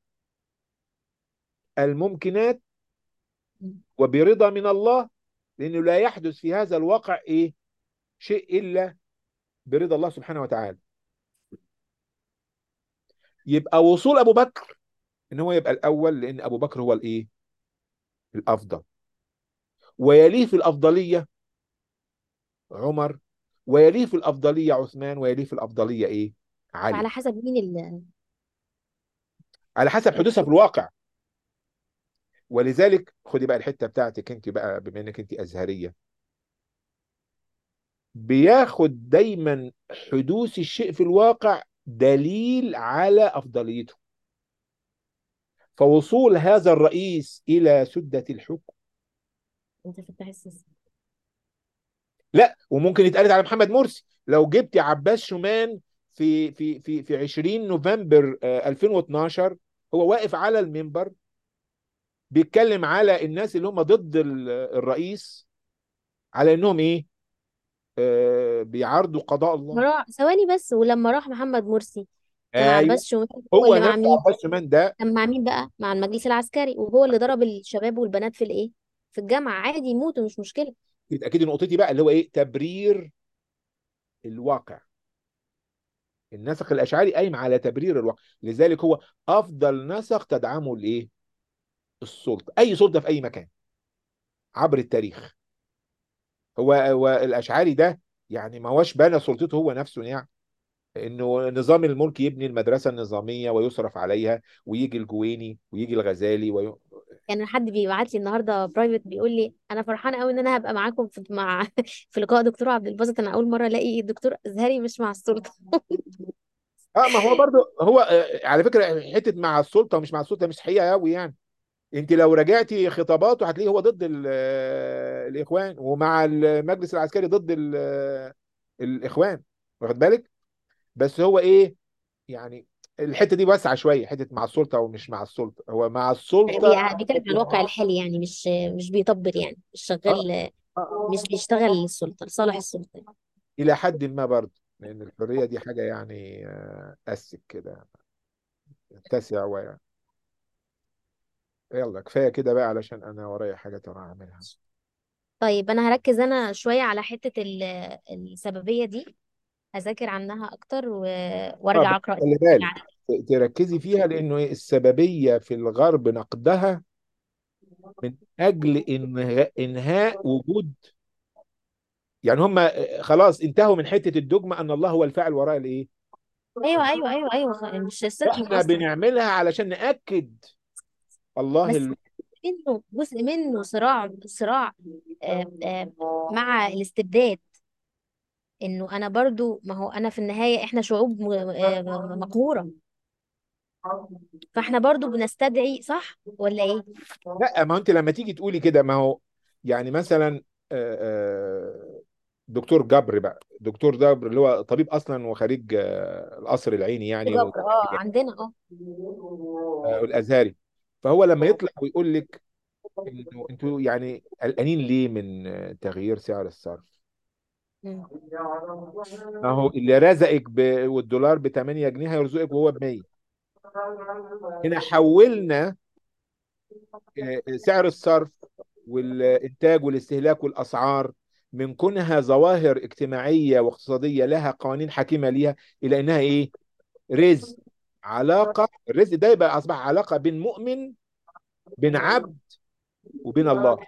الممكنات وبرضا من الله، لانه لا يحدث في هذا الواقع ايه؟ شيء الا برضا الله سبحانه وتعالى. يبقى وصول ابو بكر ان هو يبقى الاول، لان ابو بكر هو الايه؟ الافضل. ويليه في الافضليه عمر، ويليه في الافضليه عثمان، ويليه في الافضليه ايه؟ علي. على حسب مين اللي. على حسب حدوثها في الواقع. ولذلك خدي بقى الحته بتاعتك انت بقى، بما انك انت ازهريه، بياخد دايما حدوث الشيء في الواقع دليل على افضليته. فوصول هذا الرئيس الى سده الحكم، انت فتح السيستم. لا، وممكن يتقال على محمد مرسي. لو جبت عباس شومان في 20 نوفمبر 2012، هو واقف على المنبر بيتكلم على الناس اللي هم ضد الرئيس، على انهم ايه؟ بيعارضوا قضاء الله. ثواني بس، ولما راح محمد مرسي كان ايوه، عباس شومان هو هو اللي مع نفسه مين؟ عباس شومان ده. كان مع مين بقى؟ مع المجلس العسكري، وهو اللي ضرب الشباب والبنات في الايه؟ في الجامعة. عادي يموتوا، مش مشكلة. اكيد نقطتي بقى اللي هو ايه؟ تبرير الواقع. النسق الاشعري قايم على تبرير الواقع، لذلك هو افضل نسق تدعمه الايه؟ السلطه، اي سلطه في اي مكان عبر التاريخ. هو الاشعري ده يعني ما هوش بنى سلطته هو نفسه يعني، انه نظام الملك يبني المدرسه النظاميه ويصرف عليها، ويجي الجويني ويجي الغزالي كان حد بيبعت لي النهارده برايفت بيقول لي انا فرحانه قوي ان انا هبقى معاكم في لقاء دكتور عبد الباسط. انا اول مره الاقي دكتور ازهري مش مع السلطه. اه، ما هو برضه هو على فكره حته مع السلطه ومش مع السلطه مش حقيقه قوي يعني. انت لو راجعتي خطاباته هتلاقيه هو ضد الاخوان، ومع المجلس العسكري ضد الاخوان. واخد بالك؟ بس هو ايه يعني؟ الحته دي واسعه شويه، حته مع السلطه ومش مع السلطه. هو مع السلطه. بيتكلم عن الواقع الحالي يعني، مش بيطبل يعني، مش اه شغال. آه. مش بيشتغل للسلطه، لصالح السلطه يعني. الى حد ما برضه، لان الحريه دي حاجه يعني اسك كده، تسع يلا كفايه كده بقى علشان انا ورايا حاجه ترى اعملها. طيب انا هركز انا شويه على حته السببيه دي، اذاكر عنها اكتر اه وارجع بس اقرا خلي التفاصيل بالك، عنها. تركزي فيها، لانه إيه؟ السببيه في الغرب نقدها من اجل انهاء وجود، يعني هم خلاص انتهوا من حته الدogma ان الله هو الفاعل وراء الايه؟ ايوه ايوه ايوه ايوه، مش ستهم احنا اصلا. بنعملها علشان ناكد الله بس جزء منه صراع مع الاستبداد. انه انا برضو، ما هو انا في النهايه احنا شعوب مقهوره، فاحنا برضو بنستدعي، صح ولا ايه؟ لا، ما هو انت لما تيجي تقولي كده، ما هو يعني مثلا دكتور جبر بقى، دكتور جبر اللي هو طبيب اصلا وخريج القصر العيني يعني جبر، عندنا الازهري. فهو لما يطلع ويقول لك انه انتوا يعني قلقانين ليه من تغيير سعر الصرف؟ مم. ما هو اللي رزقك والدولار ب 8 جنيه هيرزقك وهو ب 100. هنا حولنا سعر الصرف والإنتاج والاستهلاك والأسعار من كونها ظواهر اجتماعية واقتصادية لها قوانين حكيمة ليها، إلى إنها إيه؟ رزق. علاقة، الرزق ده يبقى أصبح علاقة بين مؤمن، بين عبد، وبين الله.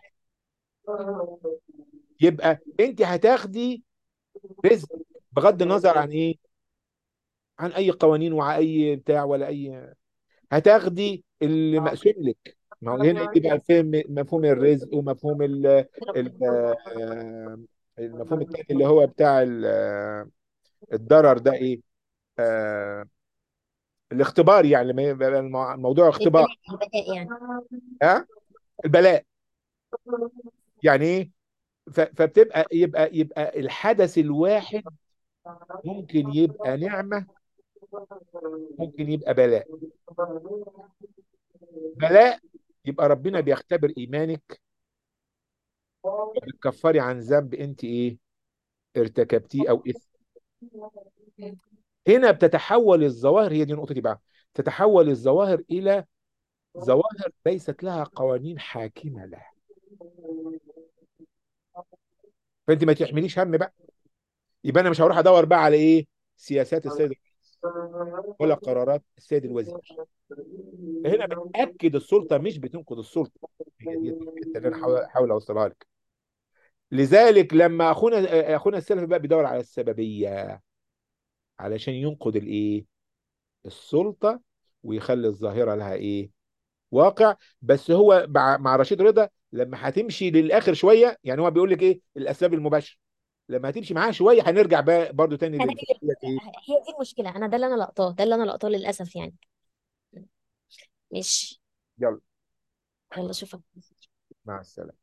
يبقى أنت هتاخدي رزق بغض النظر عن إيه؟ عن أي قوانين وعن أي بتاع ولا أي. هتاخدي اللي مقسوم لك. ما هو هنا يجي بقى فهم مفهوم الرزق ومفهوم ال المفهوم التاني اللي هو بتاع الضرر ده ايه؟ آه، الاختبار، يعني لما يبقى الموضوع اختبار. البلاء يعني. ها، البلاء. يعني ايه؟ فبتبقى يبقى الحدث الواحد ممكن يبقى نعمة، ممكن يبقى بلاء. بلاء يبقى ربنا بيختبر ايمانك، بتكفري عن ذنب انت ايه ارتكبتيه او اثم. هنا بتتحول الظواهر، هي دي نقطتي بقى، تتحول الظواهر الى ظواهر ليست لها قوانين حاكمه لها. فانت ما تحمليش هم بقى. يبقى انا مش هروح ادور بقى على ايه؟ سياسات السيد الرئيس ولا قرارات السيد الوزير. هنا بتاكد السلطه مش بتنقض السلطه. هي دي الحته اللي انا احاول اوصلها لك. لذلك لما اخونا السلفي بقى بيدور على السببيه علشان ينقض الايه؟ السلطه، ويخلي الظاهره لها ايه؟ واقع. بس هو مع رشيد رضا لما هتمشي للاخر شويه، يعني هو بيقول لك ايه الاسباب المباشره، لما هتمشي معاها شويه هنرجع بقى برضو تاني هنقلب. للجزئيه ايه. هي دي المشكله، انا ده اللي انا لقطاه، ده اللي انا لقطاه للاسف يعني. مش. يلا، يلا اشوفك. مع السلامه.